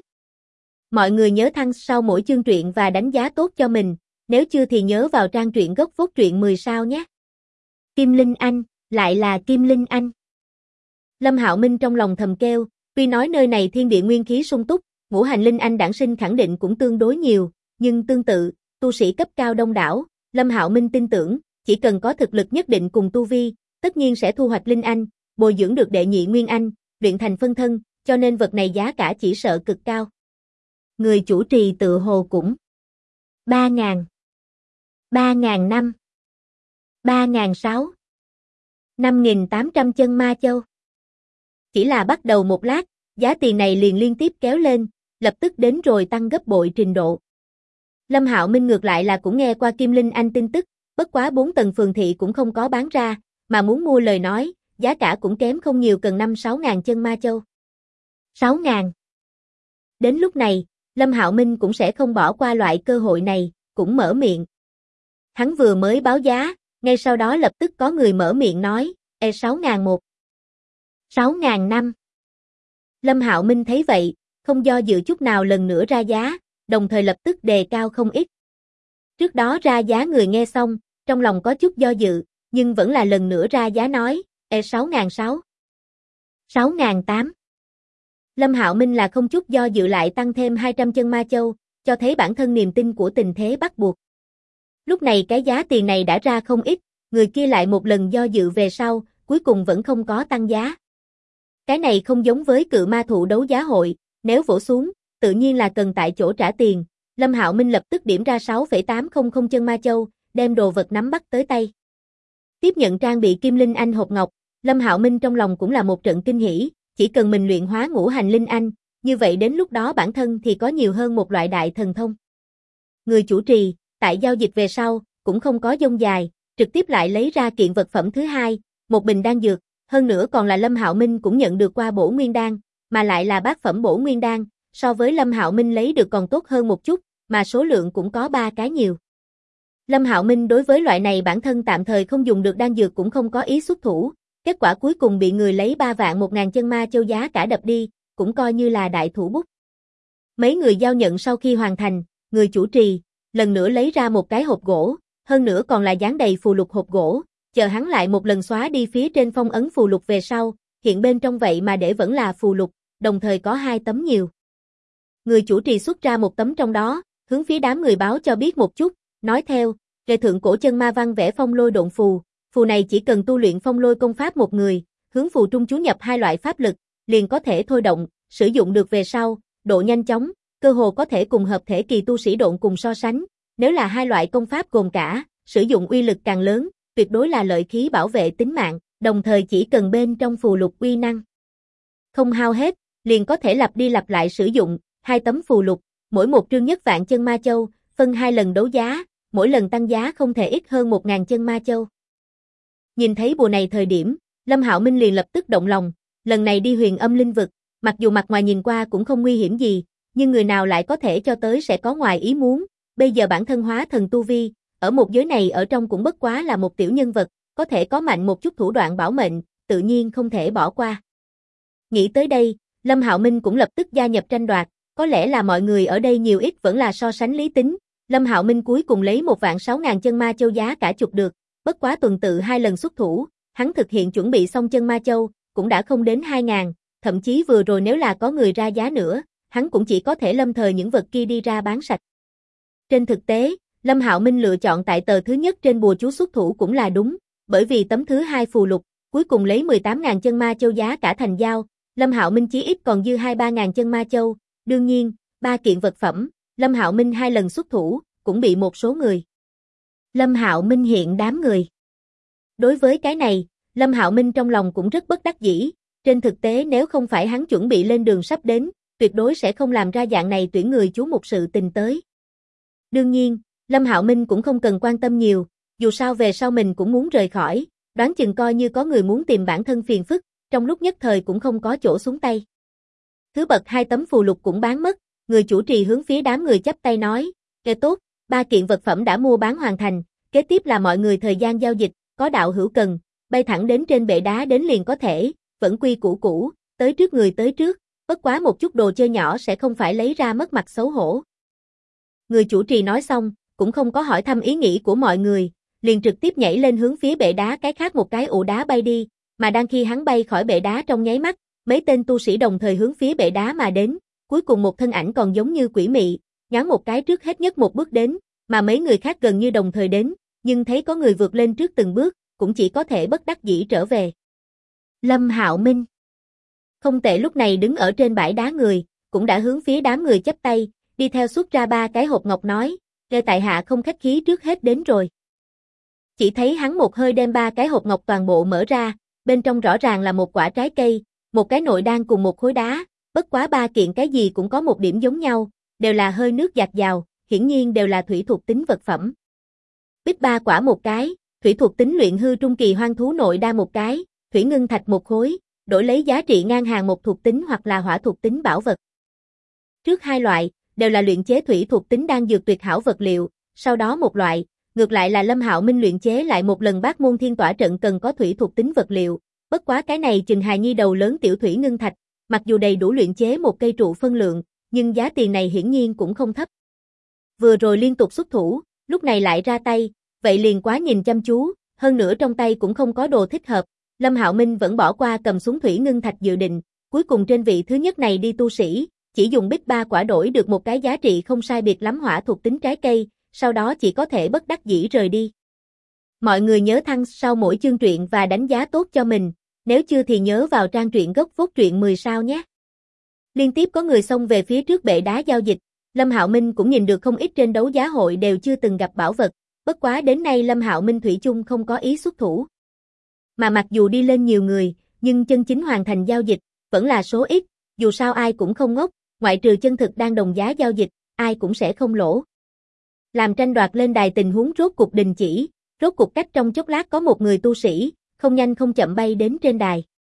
Mọi người nhớ thăng sau mỗi chương truyện và đánh giá tốt cho mình, nếu chưa thì nhớ vào trang truyện gốc Vốt Truyện 10 sao nhé. Kim Linh Anh, lại là Kim Linh Anh. Lâm Hạo Minh trong lòng thầm kêu, tuy nói nơi này thiên địa nguyên khí sung túc, ngũ hành linh anh đản sinh khẳng định cũng tương đối nhiều, nhưng tương tự, tu sĩ cấp cao đông đảo, Lâm Hạo Minh tin tưởng, chỉ cần có thực lực nhất định cùng tu vi, tất nhiên sẽ thu hoạch linh anh, bồi dưỡng được đệ nhị nguyên anh, luyện thành phân thân, cho nên vật này giá cả chỉ sợ cực cao. Người chủ trì tự hồ cũng 3.000, 3.500, 3.600, 5.800 chân ma châu. Chỉ là bắt đầu một lát, giá tiền này liền liên tiếp kéo lên, lập tức đến rồi tăng gấp bội trình độ. Lâm Hạo Minh ngược lại là cũng nghe qua Kim Linh Anh tin tức, bất quá 4 tầng phường thị cũng không có bán ra, mà muốn mua lời nói, giá cả cũng kém không nhiều, cần 5-6 ngàn chân ma châu. 6 ngàn. Đến lúc này, Lâm Hạo Minh cũng sẽ không bỏ qua loại cơ hội này, cũng mở miệng. Hắn vừa mới báo giá, ngay sau đó lập tức có người mở miệng nói, 6.100, 6.500. Lâm Hạo Minh thấy vậy, không do dự chút nào lần nữa ra giá, đồng thời lập tức đề cao không ít. Trước đó ra giá người nghe xong, trong lòng có chút do dự, nhưng vẫn là lần nữa ra giá nói, 6.600, 6.800. Lâm Hạo Minh là không chút do dự lại tăng thêm 200 chân ma châu, cho thấy bản thân niềm tin của tình thế bắt buộc. Lúc này cái giá tiền này đã ra không ít, người kia lại một lần do dự về sau, cuối cùng vẫn không có tăng giá. Cái này không giống với cự ma thụ đấu giá hội, nếu vỗ xuống, tự nhiên là cần tại chỗ trả tiền. Lâm Hạo Minh lập tức điểm ra 6,800 chân ma châu, đem đồ vật nắm bắt tới tay. Tiếp nhận trang bị Kim Linh Anh hộp ngọc, Lâm Hạo Minh trong lòng cũng là một trận kinh hỉ, chỉ cần mình luyện hóa ngũ hành linh anh, như vậy đến lúc đó bản thân thì có nhiều hơn một loại đại thần thông. Người chủ trì, tại giao dịch về sau, cũng không có dông dài, trực tiếp lại lấy ra kiện vật phẩm thứ hai, một bình đan dược, hơn nữa còn là Lâm Hạo Minh cũng nhận được qua bổ nguyên đan, mà lại là bát phẩm bổ nguyên đan, so với Lâm Hạo Minh lấy được còn tốt hơn một chút, mà số lượng cũng có 3 cái nhiều. Lâm Hạo Minh đối với loại này bản thân tạm thời không dùng được đan dược cũng không có ý xuất thủ, kết quả cuối cùng bị người lấy 3.100.000 chân ma châu giá cả đập đi, cũng coi như là đại thủ bút. Mấy người giao nhận sau khi hoàn thành, người chủ trì lần nữa lấy ra một cái hộp gỗ, hơn nữa còn là dán đầy phù lục hộp gỗ, chờ hắn lại một lần xóa đi phía trên phong ấn phù lục về sau, hiện bên trong vậy mà để vẫn là phù lục, đồng thời có 2 tấm nhiều. Người chủ trì xuất ra một tấm trong đó, hướng phía đám người báo cho biết một chút, nói theo, về thượng cổ chân ma văn vẽ phong lôi độn phù, phù này chỉ cần tu luyện phong lôi công pháp một người, hướng phù trung chú nhập 2 loại pháp lực, liền có thể thôi động, sử dụng được về sau, độ nhanh chóng, cơ hồ có thể cùng hợp thể kỳ tu sĩ độn cùng so sánh, nếu là 2 loại công pháp gồm cả, sử dụng uy lực càng lớn, tuyệt đối là lợi khí bảo vệ tính mạng, đồng thời chỉ cần bên trong phù lục uy năng không hao hết, liền có thể lặp đi lặp lại sử dụng, 2 tấm phù lục, mỗi một trương nhất vạn chân ma châu, phân 2 lần đấu giá, mỗi lần tăng giá không thể ít hơn 1000 chân ma châu. Nhìn thấy bùa này thời điểm, Lâm Hạo Minh liền lập tức động lòng, lần này đi Huyền Âm Linh Vực, mặc dù mặt ngoài nhìn qua cũng không nguy hiểm gì, nhưng người nào lại có thể cho tới sẽ có ngoài ý muốn, bây giờ bản thân hóa thần tu vi, ở một giới này ở trong cũng bất quá là một tiểu nhân vật, có thể có mạnh một chút thủ đoạn bảo mệnh, tự nhiên không thể bỏ qua. Nghĩ tới đây, Lâm Hạo Minh cũng lập tức gia nhập tranh đoạt, có lẽ là mọi người ở đây nhiều ít vẫn là so sánh lý tính, Lâm Hạo Minh cuối cùng lấy 1.600.000 chân ma châu giá cả chụp được, bất quá tuần tự 2 lần xuất thủ, hắn thực hiện chuẩn bị xong chân ma châu, cũng đã không đến 2.000, thậm chí vừa rồi nếu là có người ra giá nữa, hắn cũng chỉ có thể lâm thời những vật kia đi ra bán sạch. Trên thực tế, Lâm Hạo Minh lựa chọn tại tờ thứ nhất trên bùa chú xuất thủ cũng là đúng, bởi vì tấm thứ 2 phù lục, cuối cùng lấy 18.000 chân ma châu giá cả thành giao, Lâm Hạo Minh chí ít còn dư 2-3.000 chân ma châu, đương nhiên, 3 kiện vật phẩm, Lâm Hạo Minh 2 lần xuất thủ, cũng bị một số người. Lâm Hạo Minh hiện đám người. Đối với cái này, Lâm Hạo Minh trong lòng cũng rất bất đắc dĩ, trên thực tế nếu không phải hắn chuẩn bị lên đường sắp đến, tuyệt đối sẽ không làm ra dạng này tuyển người chú một sự tình tới. Đương nhiên, Lâm Hạo Minh cũng không cần quan tâm nhiều, dù sao về sau mình cũng muốn rời khỏi, đoán chừng coi như có người muốn tìm bản thân phiền phức, trong lúc nhất thời cũng không có chỗ xuống tay. Thứ bậc 2 tấm phù lục cũng bán mất, người chủ trì hướng phía đám người chắp tay nói, kệ tốt, 3 kiện vật phẩm đã mua bán hoàn thành, kế tiếp là mọi người thời gian giao dịch, có đạo hữu cần, bay thẳng đến trên bệ đá đến liền có thể, vẫn quy củ cũ, tới trước người tới trước, bất quá một chút đồ chơi nhỏ sẽ không phải lấy ra mất mặt xấu hổ. Người chủ trì nói xong, cũng không có hỏi thăm ý nghĩ của mọi người, liền trực tiếp nhảy lên hướng phía bệ đá cái khác một cái ụ đá bay đi, mà đang khi hắn bay khỏi bệ đá trong nháy mắt, mấy tên tu sĩ đồng thời hướng phía bệ đá mà đến, cuối cùng một thân ảnh còn giống như quỷ mị, nhoáng một cái trước hết nhất một bước đến, mà mấy người khác gần như đồng thời đến, nhưng thấy có người vượt lên trước từng bước, cũng chỉ có thể bất đắc dĩ trở về. Lâm Hạo Minh. Không tệ lúc này đứng ở trên bãi đá người, cũng đã hướng phía đám người chắp tay, đi theo xuất ra 3 cái hộp ngọc nói, "Lê tại hạ không khách khí trước hết đến rồi." Chỉ thấy hắn một hơi đem 3 cái hộp ngọc toàn bộ mở ra, bên trong rõ ràng là một quả trái cây, một cái nội đan cùng một khối đá, bất quá 3 kiện cái gì cũng có một điểm giống nhau, đều là hơi nước dạt dào, hiển nhiên đều là thủy thuộc tính vật phẩm. Bích 3 quả một cái, thủy thuộc tính luyện hư trung kỳ hoang thú nội đan một cái, thủy ngân thạch một khối, đổi lấy giá trị ngang hàng một thuộc tính hoặc là hỏa thuộc tính bảo vật. Trước 2 loại, đều là luyện chế thủy thuộc tính đan dược tuyệt hảo vật liệu, sau đó một loại, ngược lại là Lâm Hạo Minh luyện chế lại một lần Bát Môn Thiên Tỏa trận cần có thủy thuộc tính vật liệu, bất quá cái này chừng hài nhi đầu lớn tiểu thủy ngân thạch, mặc dù đầy đủ luyện chế một cây trụ phân lượng, nhưng giá tiền này hiển nhiên cũng không thấp. Vừa rồi liên tục xuất thủ, lúc này lại ra tay, vậy liền quá nhìn chăm chú, hơn nữa trong tay cũng không có đồ thích hợp, Lâm Hạo Minh vẫn bỏ qua cầm xuống thủy ngân thạch dự định, cuối cùng trên vị thứ nhất này đi tu sĩ, chỉ dùng Bích 3 quả đổi được một cái giá trị không sai biệt lắm hỏa thuộc tính trái cây, sau đó chỉ có thể bất đắc dĩ rời đi. Mọi người nhớ thăng sau mỗi chương truyện và đánh giá tốt cho mình, nếu chưa thì nhớ vào trang truyện gốc Vốt Truyện 10 sao nhé. Liên tiếp có người xông về phía trước bệ đá giao dịch, Lâm Hạo Minh cũng nhìn được không ít trên đấu giá hội đều chưa từng gặp bảo vật, bất quá đến nay Lâm Hạo Minh thủy chung không có ý xuất thủ. Mà mặc dù đi lên nhiều người, nhưng chân chính hoàn thành giao dịch, vẫn là số ít, dù sao ai cũng không ngốc, ngoại trừ chân thực đang đồng giá giao dịch, ai cũng sẽ không lỗ. Làm tranh đoạt lên đài tình huống rốt cục đình chỉ, rốt cục cách trong chốc lát có một người tu sĩ, không nhanh không chậm bay đến trên đài.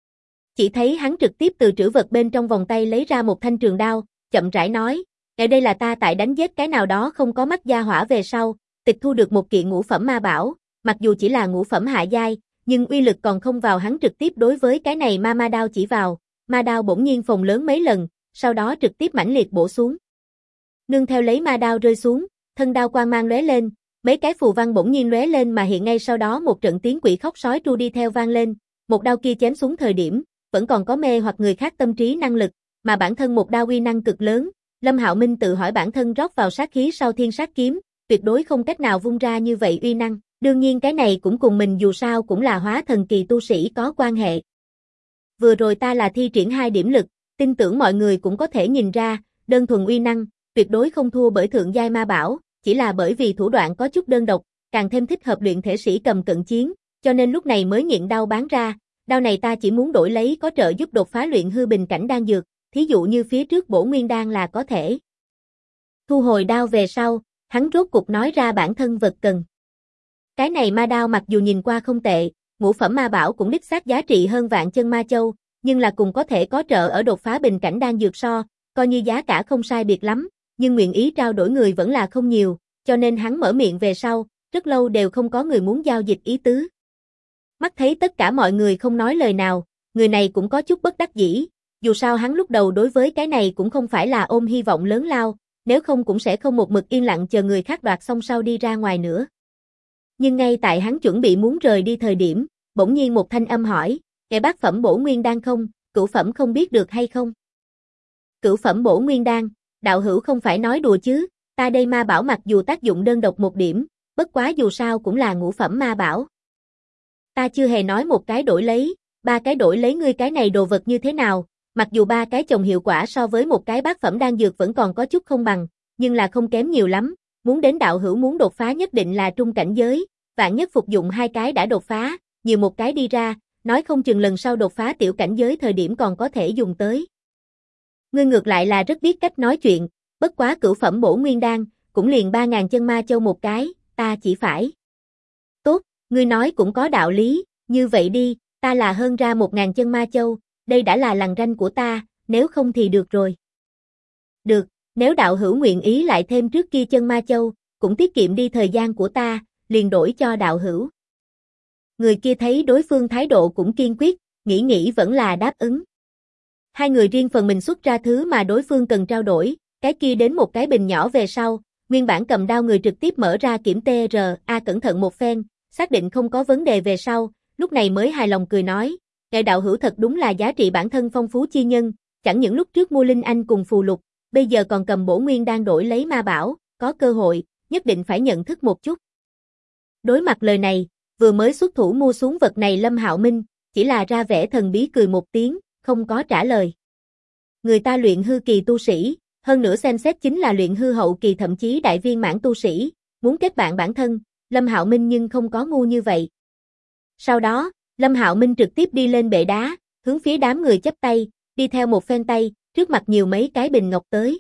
Chỉ thấy hắn trực tiếp từ trữ vật bên trong vòng tay lấy ra một thanh trường đao, chậm rãi nói, "Ở đây là ta tại đánh giết cái nào đó không có mắt gia hỏa về sau, tịch thu được một kiện ngũ phẩm ma bảo, mặc dù chỉ là ngũ phẩm hạ giai, nhưng uy lực còn không vào hắn trực tiếp đối với cái này ma đao chỉ vào, ma đao bỗng nhiên phồng lớn mấy lần, sau đó trực tiếp mãnh liệt bổ xuống. Nương theo lấy ma đao rơi xuống, thân đao quang mang lóe lên, Mấy cái phù văn bỗng nhiên lóe lên mà hiện ngay sau đó một trận tiếng quỷ khóc sói tru đi theo vang lên, một đao kia chém xuống thời điểm, vẫn còn có mê hoặc người khác tâm trí năng lực, mà bản thân một đao uy năng cực lớn, Lâm Hạo Minh tự hỏi bản thân rót vào sát khí sau thiên sát kiếm, tuyệt đối không cách nào vung ra như vậy uy năng, đương nhiên cái này cũng cùng mình dù sao cũng là hóa thần kỳ tu sĩ có quan hệ. Vừa rồi ta là thi triển 2 điểm lực, tin tưởng mọi người cũng có thể nhìn ra, đơn thuần uy năng, tuyệt đối không thua bởi thượng giai ma bảo, chỉ là bởi vì thủ đoạn có chút đơn độc, càng thêm thích hợp luyện thể sĩ cầm cận chiến, cho nên lúc này mới nghiện đao bán ra, đao này ta chỉ muốn đổi lấy có trợ giúp đột phá luyện hư bình cảnh đan dược, thí dụ như phía trước bổ nguyên đan là có thể. Thu hồi đao về sau, hắn rốt cục nói ra bản thân vật cần. Cái này ma đao mặc dù nhìn qua không tệ, ngũ phẩm ma bảo cũng đích xác giá trị hơn vạn chân ma châu, nhưng là cùng có thể có trợ ở đột phá bình cảnh đan dược so, coi như giá cả không sai biệt lắm, nhưng nguyện ý trao đổi người vẫn là không nhiều, cho nên hắn mở miệng về sau, rất lâu đều không có người muốn giao dịch ý tứ. Mắt thấy tất cả mọi người không nói lời nào, người này cũng có chút bất đắc dĩ, dù sao hắn lúc đầu đối với cái này cũng không phải là ôm hy vọng lớn lao, nếu không cũng sẽ không một mực yên lặng chờ người khác đoạt xong sau đi ra ngoài nữa. Nhưng ngay tại hắn chuẩn bị muốn rời đi thời điểm, bỗng nhiên một thanh âm hỏi, "Kẻ bát phẩm bổ nguyên đan không, cửu phẩm không biết được hay không?" Cửu phẩm bổ nguyên đan, đạo hữu không phải nói đùa chứ, ta đây ma bảo mặc dù tác dụng đơn độc một điểm, bất quá dù sao cũng là ngũ phẩm ma bảo. Ta chưa hề nói một cái đổi lấy, 3 cái đổi lấy ngươi cái này đồ vật như thế nào, mặc dù 3 cái chồng hiệu quả so với một cái bát phẩm đan dược vẫn còn có chút không bằng, nhưng là không kém nhiều lắm, muốn đến đạo hữu muốn đột phá nhất định là trung cảnh giới, vạn nhất phục dụng 2 cái đã đột phá, nhiều một cái đi ra, nói không chừng lần sau đột phá tiểu cảnh giới thời điểm còn có thể dùng tới. Ngươi ngược lại là rất biết cách nói chuyện, bất quá cửu phẩm bổ nguyên đan, cũng liền 3.000 chân ma châu một cái, ta chỉ phải. Tốt, ngươi nói cũng có đạo lý, như vậy đi, ta là hơn ra 1.000 chân ma châu, đây đã là lằn ranh của ta, nếu không thì được rồi. Được, nếu đạo hữu nguyện ý lại thêm trước kia chân ma châu, cũng tiết kiệm đi thời gian của ta, liền đổi cho đạo hữu. Người kia thấy đối phương thái độ cũng kiên quyết, nghĩ vẫn là đáp ứng. Hai người riêng phần mình xuất ra thứ mà đối phương cần trao đổi, cái kia đến một cái bình nhỏ về sau, nguyên bản cầm đao người trực tiếp mở ra kiểm TRA cẩn thận một phen, xác định không có vấn đề về sau, lúc này mới hài lòng cười nói, ngài đạo hữu thật đúng là giá trị bản thân phong phú chi nhân, chẳng những lúc trước mua linh anh cùng phù lục, bây giờ còn cầm bổ nguyên đang đổi lấy ma bảo, có cơ hội, nhất định phải nhận thức một chút. Đối mặt lời này, vừa mới xuất thủ mua xuống vật này Lâm Hạo Minh, chỉ là ra vẻ thần bí cười một tiếng, không có trả lời. Người ta luyện hư kỳ tu sĩ, hơn nữa xem xét chính là luyện hư hậu kỳ thậm chí đại viên mãn tu sĩ, muốn kết bạn bản thân, Lâm Hạo Minh nhưng không có ngu như vậy. Sau đó, Lâm Hạo Minh trực tiếp đi lên bệ đá, hướng phía đám người chắp tay, đi theo một phen tay, trước mặt nhiều mấy cái bình ngọc tới.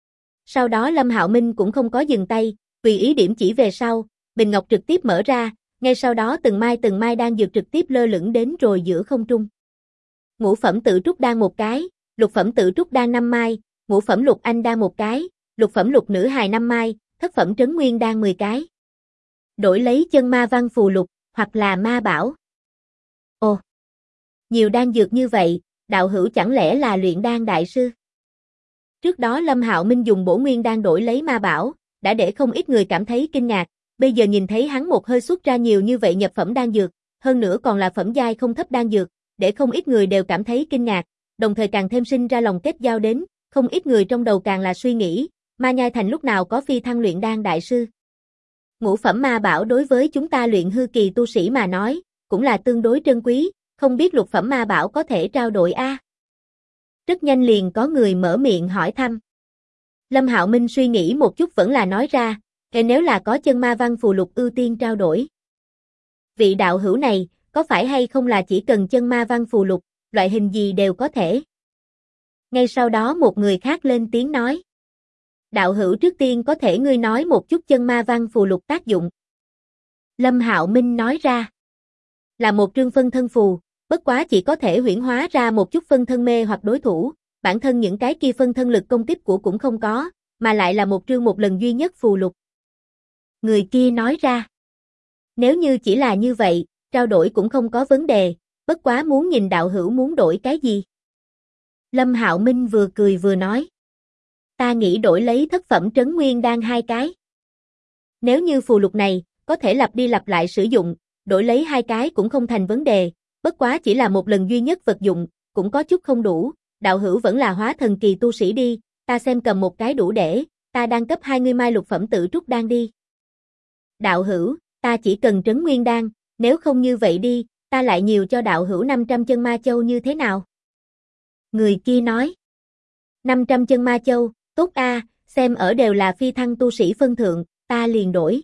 Sau đó Lâm Hạo Minh cũng không có dừng tay, tùy ý điểm chỉ về sau, bình ngọc trực tiếp mở ra, ngay sau đó từng mai đan dược trực tiếp lơ lửng đến rồi giữa không trung. Ngũ phẩm tự trúc đan một cái, lục phẩm tự trúc đan 5 mai, ngũ phẩm lục anh đan một cái, lục phẩm lục nữ hài 5 mai, thất phẩm trấn nguyên đan 10 cái. Đổi lấy chân ma văn phù lục, hoặc là ma bảo. Ồ, nhiều đan dược như vậy, đạo hữu chẳng lẽ là luyện đan đại sư? Trước đó Lâm Hạo Minh dùng bổ nguyên đan đổi lấy ma bảo, đã để không ít người cảm thấy kinh ngạc, bây giờ nhìn thấy hắn một hơi xuất ra nhiều như vậy nhập phẩm đan dược, hơn nữa còn là phẩm giai không thấp đan dược, để không ít người đều cảm thấy kinh ngạc, đồng thời càng thêm sinh ra lòng kết giao đến, không ít người trong đầu càng là suy nghĩ, Ma Nhai Thành lúc nào có phi thăng luyện đan đại sư. Ngũ phẩm ma bảo đối với chúng ta luyện hư kỳ tu sĩ mà nói, cũng là tương đối trân quý, không biết lục phẩm ma bảo có thể trao đổi a? Rất nhanh liền có người mở miệng hỏi thăm. Lâm Hạo Minh suy nghĩ một chút vẫn là nói ra, nếu là có chân ma văn phù lục ưu tiên trao đổi. Vị đạo hữu này, có phải hay không là chỉ cần chân ma văn phù lục, loại hình gì đều có thể? Ngay sau đó một người khác lên tiếng nói. Đạo hữu trước tiên có thể ngươi nói một chút chân ma văn phù lục tác dụng. Lâm Hạo Minh nói ra. Là một trương phân thân phù, bất quá chỉ có thể huyễn hóa ra một chút phân thân mê hoặc đối thủ, bản thân những cái kia phân thân lực công kích của cũng không có, mà lại là một trương một lần duy nhất phù lục. Người kia nói ra. Nếu như chỉ là như vậy, trao đổi cũng không có vấn đề, bất quá muốn nhìn đạo hữu muốn đổi cái gì. Lâm Hạo Minh vừa cười vừa nói. Ta nghĩ đổi lấy thất phẩm trấn nguyên đan 2 cái. Nếu như phù lục này, có thể lặp đi lặp lại sử dụng, đổi lấy 2 cái cũng không thành vấn đề, bất quá chỉ là một lần duy nhất vật dụng, cũng có chút không đủ, đạo hữu vẫn là hóa thần kỳ tu sĩ đi, ta xem cầm một cái đủ để, ta đang cấp 20 mai lục phẩm tự trúc đan đi. Đạo hữu, ta chỉ cần trấn nguyên đan, nếu không như vậy đi, ta lại nhiều cho đạo hữu 500 chân ma châu như thế nào? Người kia nói. 500 chân ma châu, tốt a, xem ở đều là phi thăng tu sĩ phân thượng, ta liền đổi.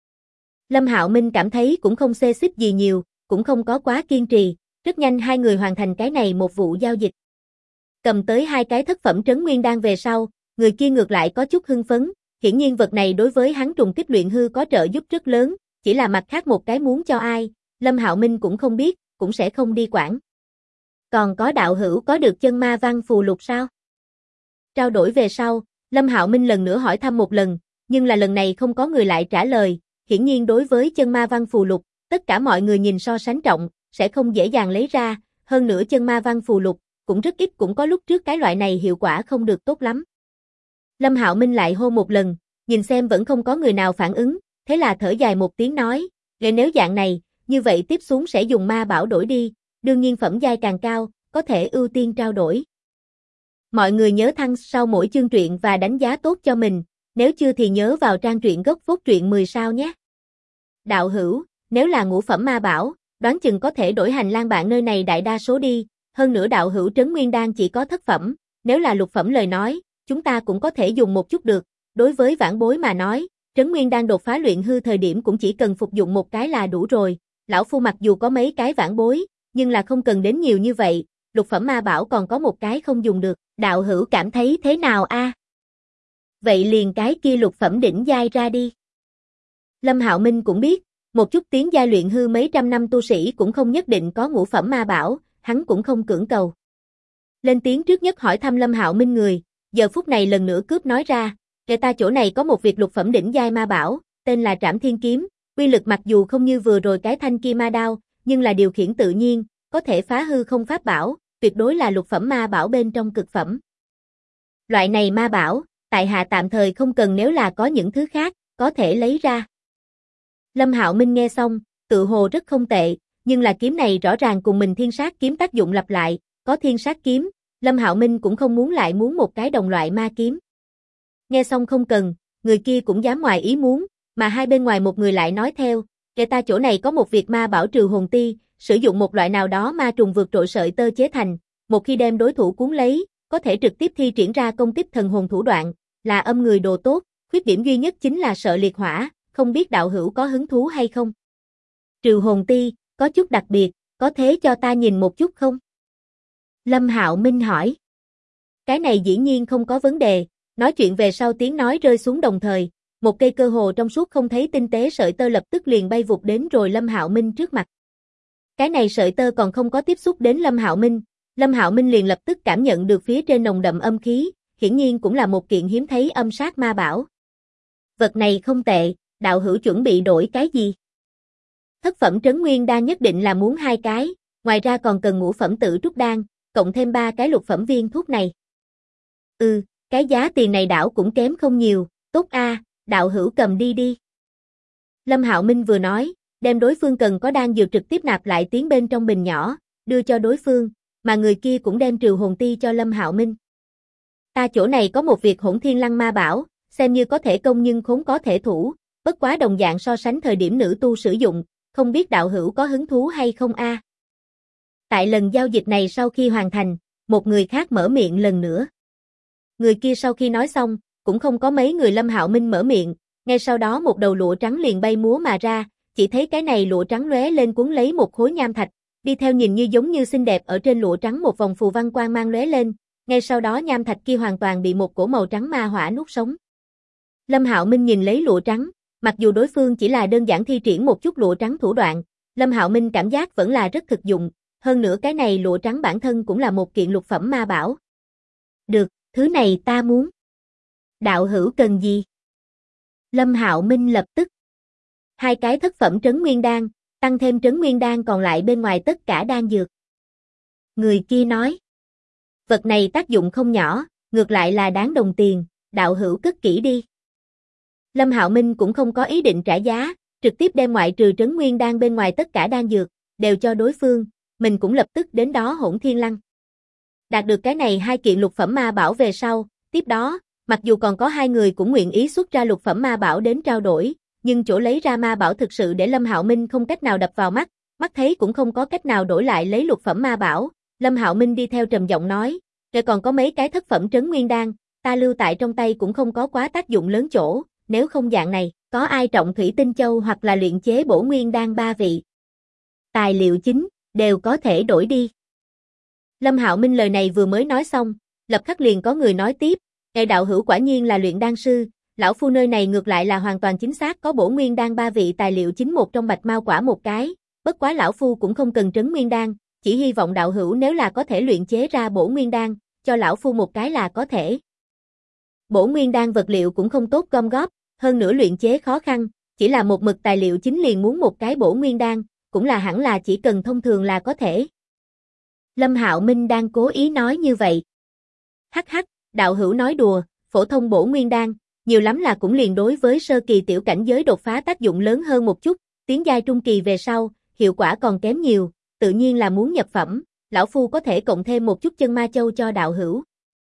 Lâm Hạo Minh cảm thấy cũng không xê xích gì nhiều, cũng không có quá kiên trì, rất nhanh hai người hoàn thành cái này một vụ giao dịch. Cầm tới 2 cái thất phẩm trấn nguyên đan về sau, người kia ngược lại có chút hưng phấn, hiển nhiên vật này đối với hắn trùng kích luyện hư có trợ giúp rất lớn, chỉ là mặt khác một cái muốn cho ai, Lâm Hạo Minh cũng không biết, cũng sẽ không đi quản. Còn có đạo hữu có được chân ma văn phù lục sao? Trao đổi về sau, Lâm Hạo Minh lần nữa hỏi thăm một lần, nhưng là lần này không có người lại trả lời, hiển nhiên đối với chân ma văn phù lục, tất cả mọi người nhìn so sánh trọng, sẽ không dễ dàng lấy ra, hơn nữa chân ma văn phù lục, cũng rất ít cũng có lúc trước cái loại này hiệu quả không được tốt lắm. Lâm Hạo Minh lại hô một lần, nhìn xem vẫn không có người nào phản ứng, thế là thở dài một tiếng nói, nếu dạng này, như vậy tiếp xuống sẽ dùng ma bảo đổi đi, đương nhiên phẩm giai càng cao, có thể ưu tiên trao đổi. Mọi người nhớ thăng sau mỗi chương truyện và đánh giá tốt cho mình, nếu chưa thì nhớ vào trang truyện gốc phốt truyện 10 sao nhé. Đạo hữu, nếu là ngũ phẩm ma bảo, đoán chừng có thể đổi hành lang bạn nơi này đại đa số đi, hơn nữa đạo hữu trấn nguyên đan chỉ có thất phẩm, nếu là lục phẩm lời nói, chúng ta cũng có thể dùng một chút được, đối với vãn bối mà nói, trấn nguyên đan đột phá luyện hư thời điểm cũng chỉ cần phục dụng một cái là đủ rồi, lão phu mặc dù có mấy cái vãn bối, nhưng là không cần đến nhiều như vậy, lục phẩm ma bảo còn có một cái không dùng được, đạo hữu cảm thấy thế nào a? Vậy liền cái kia lục phẩm đỉnh giai ra đi. Lâm Hạo Minh cũng biết, một chút tiến giai luyện hư mấy trăm năm tu sĩ cũng không nhất định có ngũ phẩm ma bảo, hắn cũng không cưỡng cầu. Lên tiếng trước nhất hỏi thăm Lâm Hạo Minh người, giờ phút này lần nữa cướp nói ra, kể ta chỗ này có một việc lục phẩm đỉnh giai ma bảo, tên là Trảm Thiên Kiếm, uy lực mặc dù không như vừa rồi cái thanh kia ma đao, nhưng là điều khiển tự nhiên, có thể phá hư không pháp bảo, tuyệt đối là lục phẩm ma bảo bên trong cực phẩm. Loại này ma bảo, tại hạ tạm thời không cần, nếu là có những thứ khác, có thể lấy ra. Lâm Hạo Minh nghe xong, tự hồ rất không tệ, nhưng là kiếm này rõ ràng cùng mình thiên sát kiếm tác dụng lặp lại, có thiên sát kiếm, Lâm Hạo Minh cũng không muốn lại muốn một cái đồng loại ma kiếm. Nghe xong không cần, người kia cũng dám ngoài ý muốn, mà hai bên ngoài một người lại nói theo, kể ta chỗ này có một việc ma bảo trừ hồn ti, sử dụng một loại nào đó ma trùng vượt trội sợi tơ chế thành, một khi đem đối thủ cuốn lấy, có thể trực tiếp thi triển ra công kích thần hồn thủ đoạn, là âm người đồ tốt, khuyết điểm duy nhất chính là sợ liệt hỏa, không biết đạo hữu có hứng thú hay không? Trừ hồn ti, có chút đặc biệt, có thế cho ta nhìn một chút không? Lâm Hạo Minh hỏi. Cái này dĩ nhiên không có vấn đề, nói chuyện về sau tiếng nói rơi xuống đồng thời, một cây cơ hồ trong suốt không thấy tinh tế sợi tơ lập tức liền bay vụt đến rồi Lâm Hạo Minh trước mặt. Cái này sợi tơ còn không có tiếp xúc đến Lâm Hạo Minh liền lập tức cảm nhận được phía trên nồng đậm âm khí, hiển nhiên cũng là một kiện hiếm thấy âm sát ma bảo. Vật này không tệ, đạo hữu chuẩn bị đổi cái gì? Thất phẩm trấn nguyên đan nhất định là muốn 2 cái, ngoài ra còn cần ngũ phẩm tự trúc đan, cộng thêm 3 cái lục phẩm viên thuốc này. Cái giá tiền này đảo cũng kém không nhiều, tốt a, đạo hữu cầm đi đi. Lâm Hạo Minh vừa nói, đem đối phương cần có đan dược trực tiếp nạp lại tiến bên trong bình nhỏ, đưa cho đối phương, mà người kia cũng đem trừ hồn ti cho Lâm Hạo Minh. Ta chỗ này có một việc hỗn thiên lăng ma bảo, xem như có thể công nhưng khốn có thể thủ, bất quá đồng dạng so sánh thời điểm nữ tu sử dụng, không biết đạo hữu có hứng thú hay không a? Tại lần giao dịch này sau khi hoàn thành, một người khác mở miệng lần nữa. Người kia sau khi nói xong, cũng không có mấy người Lâm Hạo Minh mở miệng, ngay sau đó một đầu lụa trắng liền bay múa mà ra, chỉ thấy cái này lụa trắng lóe lên cuốn lấy một khối nham thạch, đi theo nhìn như giống như xinh đẹp ở trên lụa trắng một vòng phù văn quang mang lóe lên, ngay sau đó nham thạch kia hoàn toàn bị một cổ màu trắng ma hỏa nuốt sống. Lâm Hạo Minh nhìn lấy lụa trắng, mặc dù đối phương chỉ là đơn giản thi triển một chút lụa trắng thủ đoạn, Lâm Hạo Minh cảm giác vẫn là rất thực dụng, hơn nữa cái này lụa trắng bản thân cũng là một kiện lục phẩm ma bảo. Được, thứ này ta muốn. Đạo hữu cần gì? Lâm Hạo Minh lập tức. 2 cái thất phẩm trấn nguyên đan, tăng thêm trấn nguyên đan còn lại bên ngoài tất cả đan dược. Người kia nói. Vật này tác dụng không nhỏ, ngược lại là đáng đồng tiền, đạo hữu cất kỹ đi. Lâm Hạo Minh cũng không có ý định trả giá, trực tiếp đem ngoại trừ trấn nguyên đan bên ngoài tất cả đan dược, đều cho đối phương, mình cũng lập tức đến đó Hỗn Thiên Lăng. Đạt được cái này 2 kiện lục phẩm ma bảo về sau, tiếp đó, mặc dù còn có 2 người cũng nguyện ý xuất ra lục phẩm ma bảo đến trao đổi, nhưng chỗ lấy ra ma bảo thực sự để Lâm Hạo Minh không cách nào đập vào mắt, mắt thấy cũng không có cách nào đổi lại lấy lục phẩm ma bảo. Lâm Hạo Minh đi theo trầm giọng nói, rồi còn có mấy cái thất phẩm trấn nguyên đan, ta lưu tại trong tay cũng không có quá tác dụng lớn chỗ, nếu không dạng này, có ai trọng thủy tinh châu hoặc là luyện chế bổ nguyên đan 3 vị. Tài liệu chính, đều có thể đổi đi. Lâm Hạo Minh lời này vừa mới nói xong, lập khắc liền có người nói tiếp, đạo hữu quả nhiên là luyện đan sư, lão phu nơi này ngược lại là hoàn toàn chính xác có bổ nguyên đan 3 vị tài liệu chính một trong bạch mao quả một cái, bất quá lão phu cũng không cần trấn nguyên đan, chỉ hy vọng đạo hữu nếu là có thể luyện chế ra bổ nguyên đan, cho lão phu một cái là có thể. Bổ nguyên đan vật liệu cũng không tốt gom góp, hơn nữa luyện chế khó khăn, chỉ là một mực tài liệu chính liền muốn một cái bổ nguyên đan, cũng là hẳn là chỉ cần thông thường là có thể. Lâm Hạo Minh đang cố ý nói như vậy. Hắc hắc, đạo hữu nói đùa, phổ thông bổ nguyên đan, nhiều lắm là cũng liền đối với sơ kỳ tiểu cảnh giới đột phá tác dụng lớn hơn một chút, tiến giai trung kỳ về sau, hiệu quả còn kém nhiều, tự nhiên là muốn nhập phẩm, lão phu có thể cộng thêm một chút chân ma châu cho đạo hữu.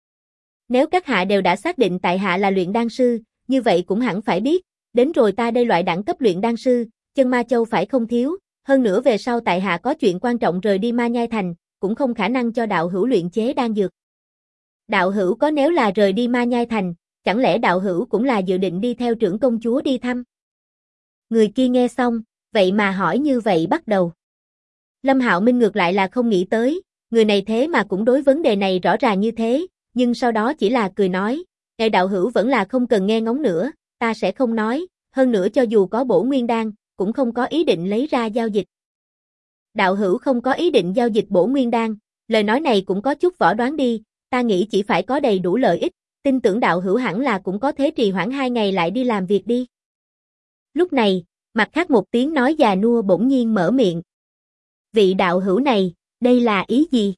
Nếu các hạ đều đã xác định tại hạ là luyện đan sư, như vậy cũng hẳn phải biết, đến rồi ta đây loại đẳng cấp luyện đan sư, chân ma châu phải không thiếu, hơn nữa về sau tại hạ có chuyện quan trọng rời đi Ma Nhai Thành, cũng không khả năng cho đạo hữu luyện chế đan dược. Đạo hữu có nếu là rời đi Ma Nhai Thành, chẳng lẽ đạo hữu cũng là dự định đi theo trưởng công chúa đi thăm? Người kia nghe xong, vậy mà hỏi như vậy bắt đầu. Lâm Hạo Minh ngược lại là không nghĩ tới, người này thế mà cũng đối vấn đề này rõ ràng như thế, nhưng sau đó chỉ là cười nói, đạo hữu vẫn là không cần nghe ngóng nữa, ta sẽ không nói, hơn nữa cho dù có bổ nguyên đan, cũng không có ý định lấy ra giao dịch. Đạo hữu không có ý định giao dịch bổ nguyên đan, lời nói này cũng có chút võ đoán đi, ta nghĩ chỉ phải có đầy đủ lợi ích, tin tưởng đạo hữu hẳn là cũng có thế trì hoãn 2 ngày lại đi làm việc đi. Lúc này, mặt khác một tiếng nói già nua bỗng nhiên mở miệng. Vị đạo hữu này, đây là ý gì?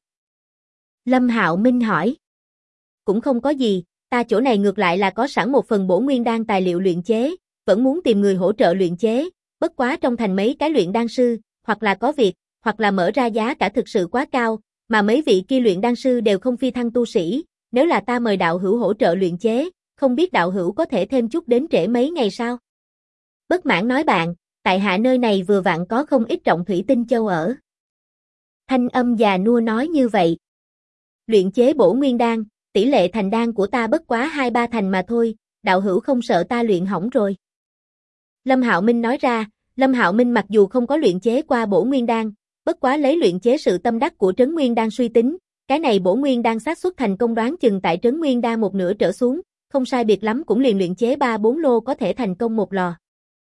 Lâm Hạo Minh hỏi. Cũng không có gì, ta chỗ này ngược lại là có sẵn một phần bổ nguyên đan tài liệu luyện chế, vẫn muốn tìm người hỗ trợ luyện chế, bất quá trong thành mấy cái luyện đan sư, hoặc là có việc, hoặc là mở ra giá cả thực sự quá cao, mà mấy vị kia luyện đan sư đều không phi thăng tu sĩ, nếu là ta mời đạo hữu hỗ trợ luyện chế, không biết đạo hữu có thể thêm chút đến trễ mấy ngày sao? Bất mãn nói bạn, tại hạ nơi này vừa vặn có không ít trọng thủy tinh châu ở. Thanh âm già nua nói như vậy. Luyện chế bổ nguyên đan, tỷ lệ thành đan của ta bất quá 2-3 thành mà thôi, đạo hữu không sợ ta luyện hỏng rồi. Lâm Hạo Minh nói ra, Lâm Hạo Minh mặc dù không có luyện chế qua bổ nguyên đan, bất quá lấy luyện chế sự tâm đắc của trấn nguyên đan suy tính, cái này bổ nguyên đan xác suất thành công đoán chừng tại trấn nguyên đan một nửa trở xuống, không sai biệt lắm cũng liền luyện chế 3-4 lô có thể thành công một lò.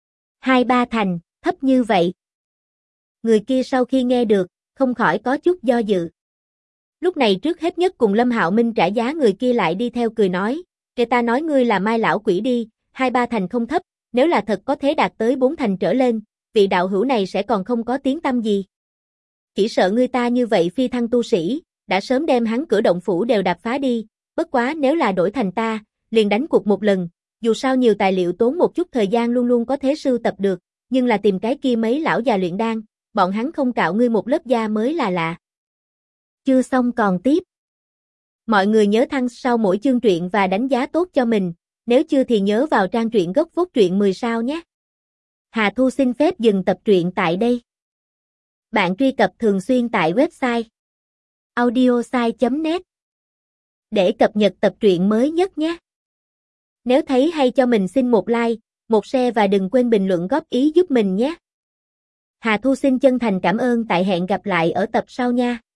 2-3 thành, thấp như vậy. Người kia sau khi nghe được, không khỏi có chút do dự. Lúc này trước hết nhất cùng Lâm Hạo Minh trả giá người kia lại đi theo cười nói, kể ta nói ngươi là Mai lão quỷ đi, 2-3 thành không thấp, nếu là thật có thế đạt tới 4 thành trở lên, vị đạo hữu này sẽ còn không có tiếng tăm gì. Chỉ sợ ngươi ta như vậy phi thăng tu sĩ, đã sớm đem hắn cửa động phủ đều đạp phá đi, bất quá nếu là đổi thành ta, liền đánh cuộc một lần, dù sao nhiều tài liệu tốn một chút thời gian luôn luôn có thể sưu tập được, nhưng là tìm cái kia mấy lão già luyện đan, bọn hắn không cạo ngươi một lớp da mới là lạ. Chưa xong còn tiếp. Mọi người nhớ thăng sau mỗi chương truyện và đánh giá tốt cho mình, nếu chưa thì nhớ vào trang truyện gốc phốt truyện 10 sao nhé. Hà Thu xin phép dừng tập truyện tại đây. Bạn truy cập thường xuyên tại website audiosai.net để cập nhật tập truyện mới nhất nhé. Nếu thấy hay cho mình xin một like, một share và đừng quên bình luận góp ý giúp mình nhé. Hà Thu xin chân thành cảm ơn, tại hẹn gặp lại ở tập sau nha.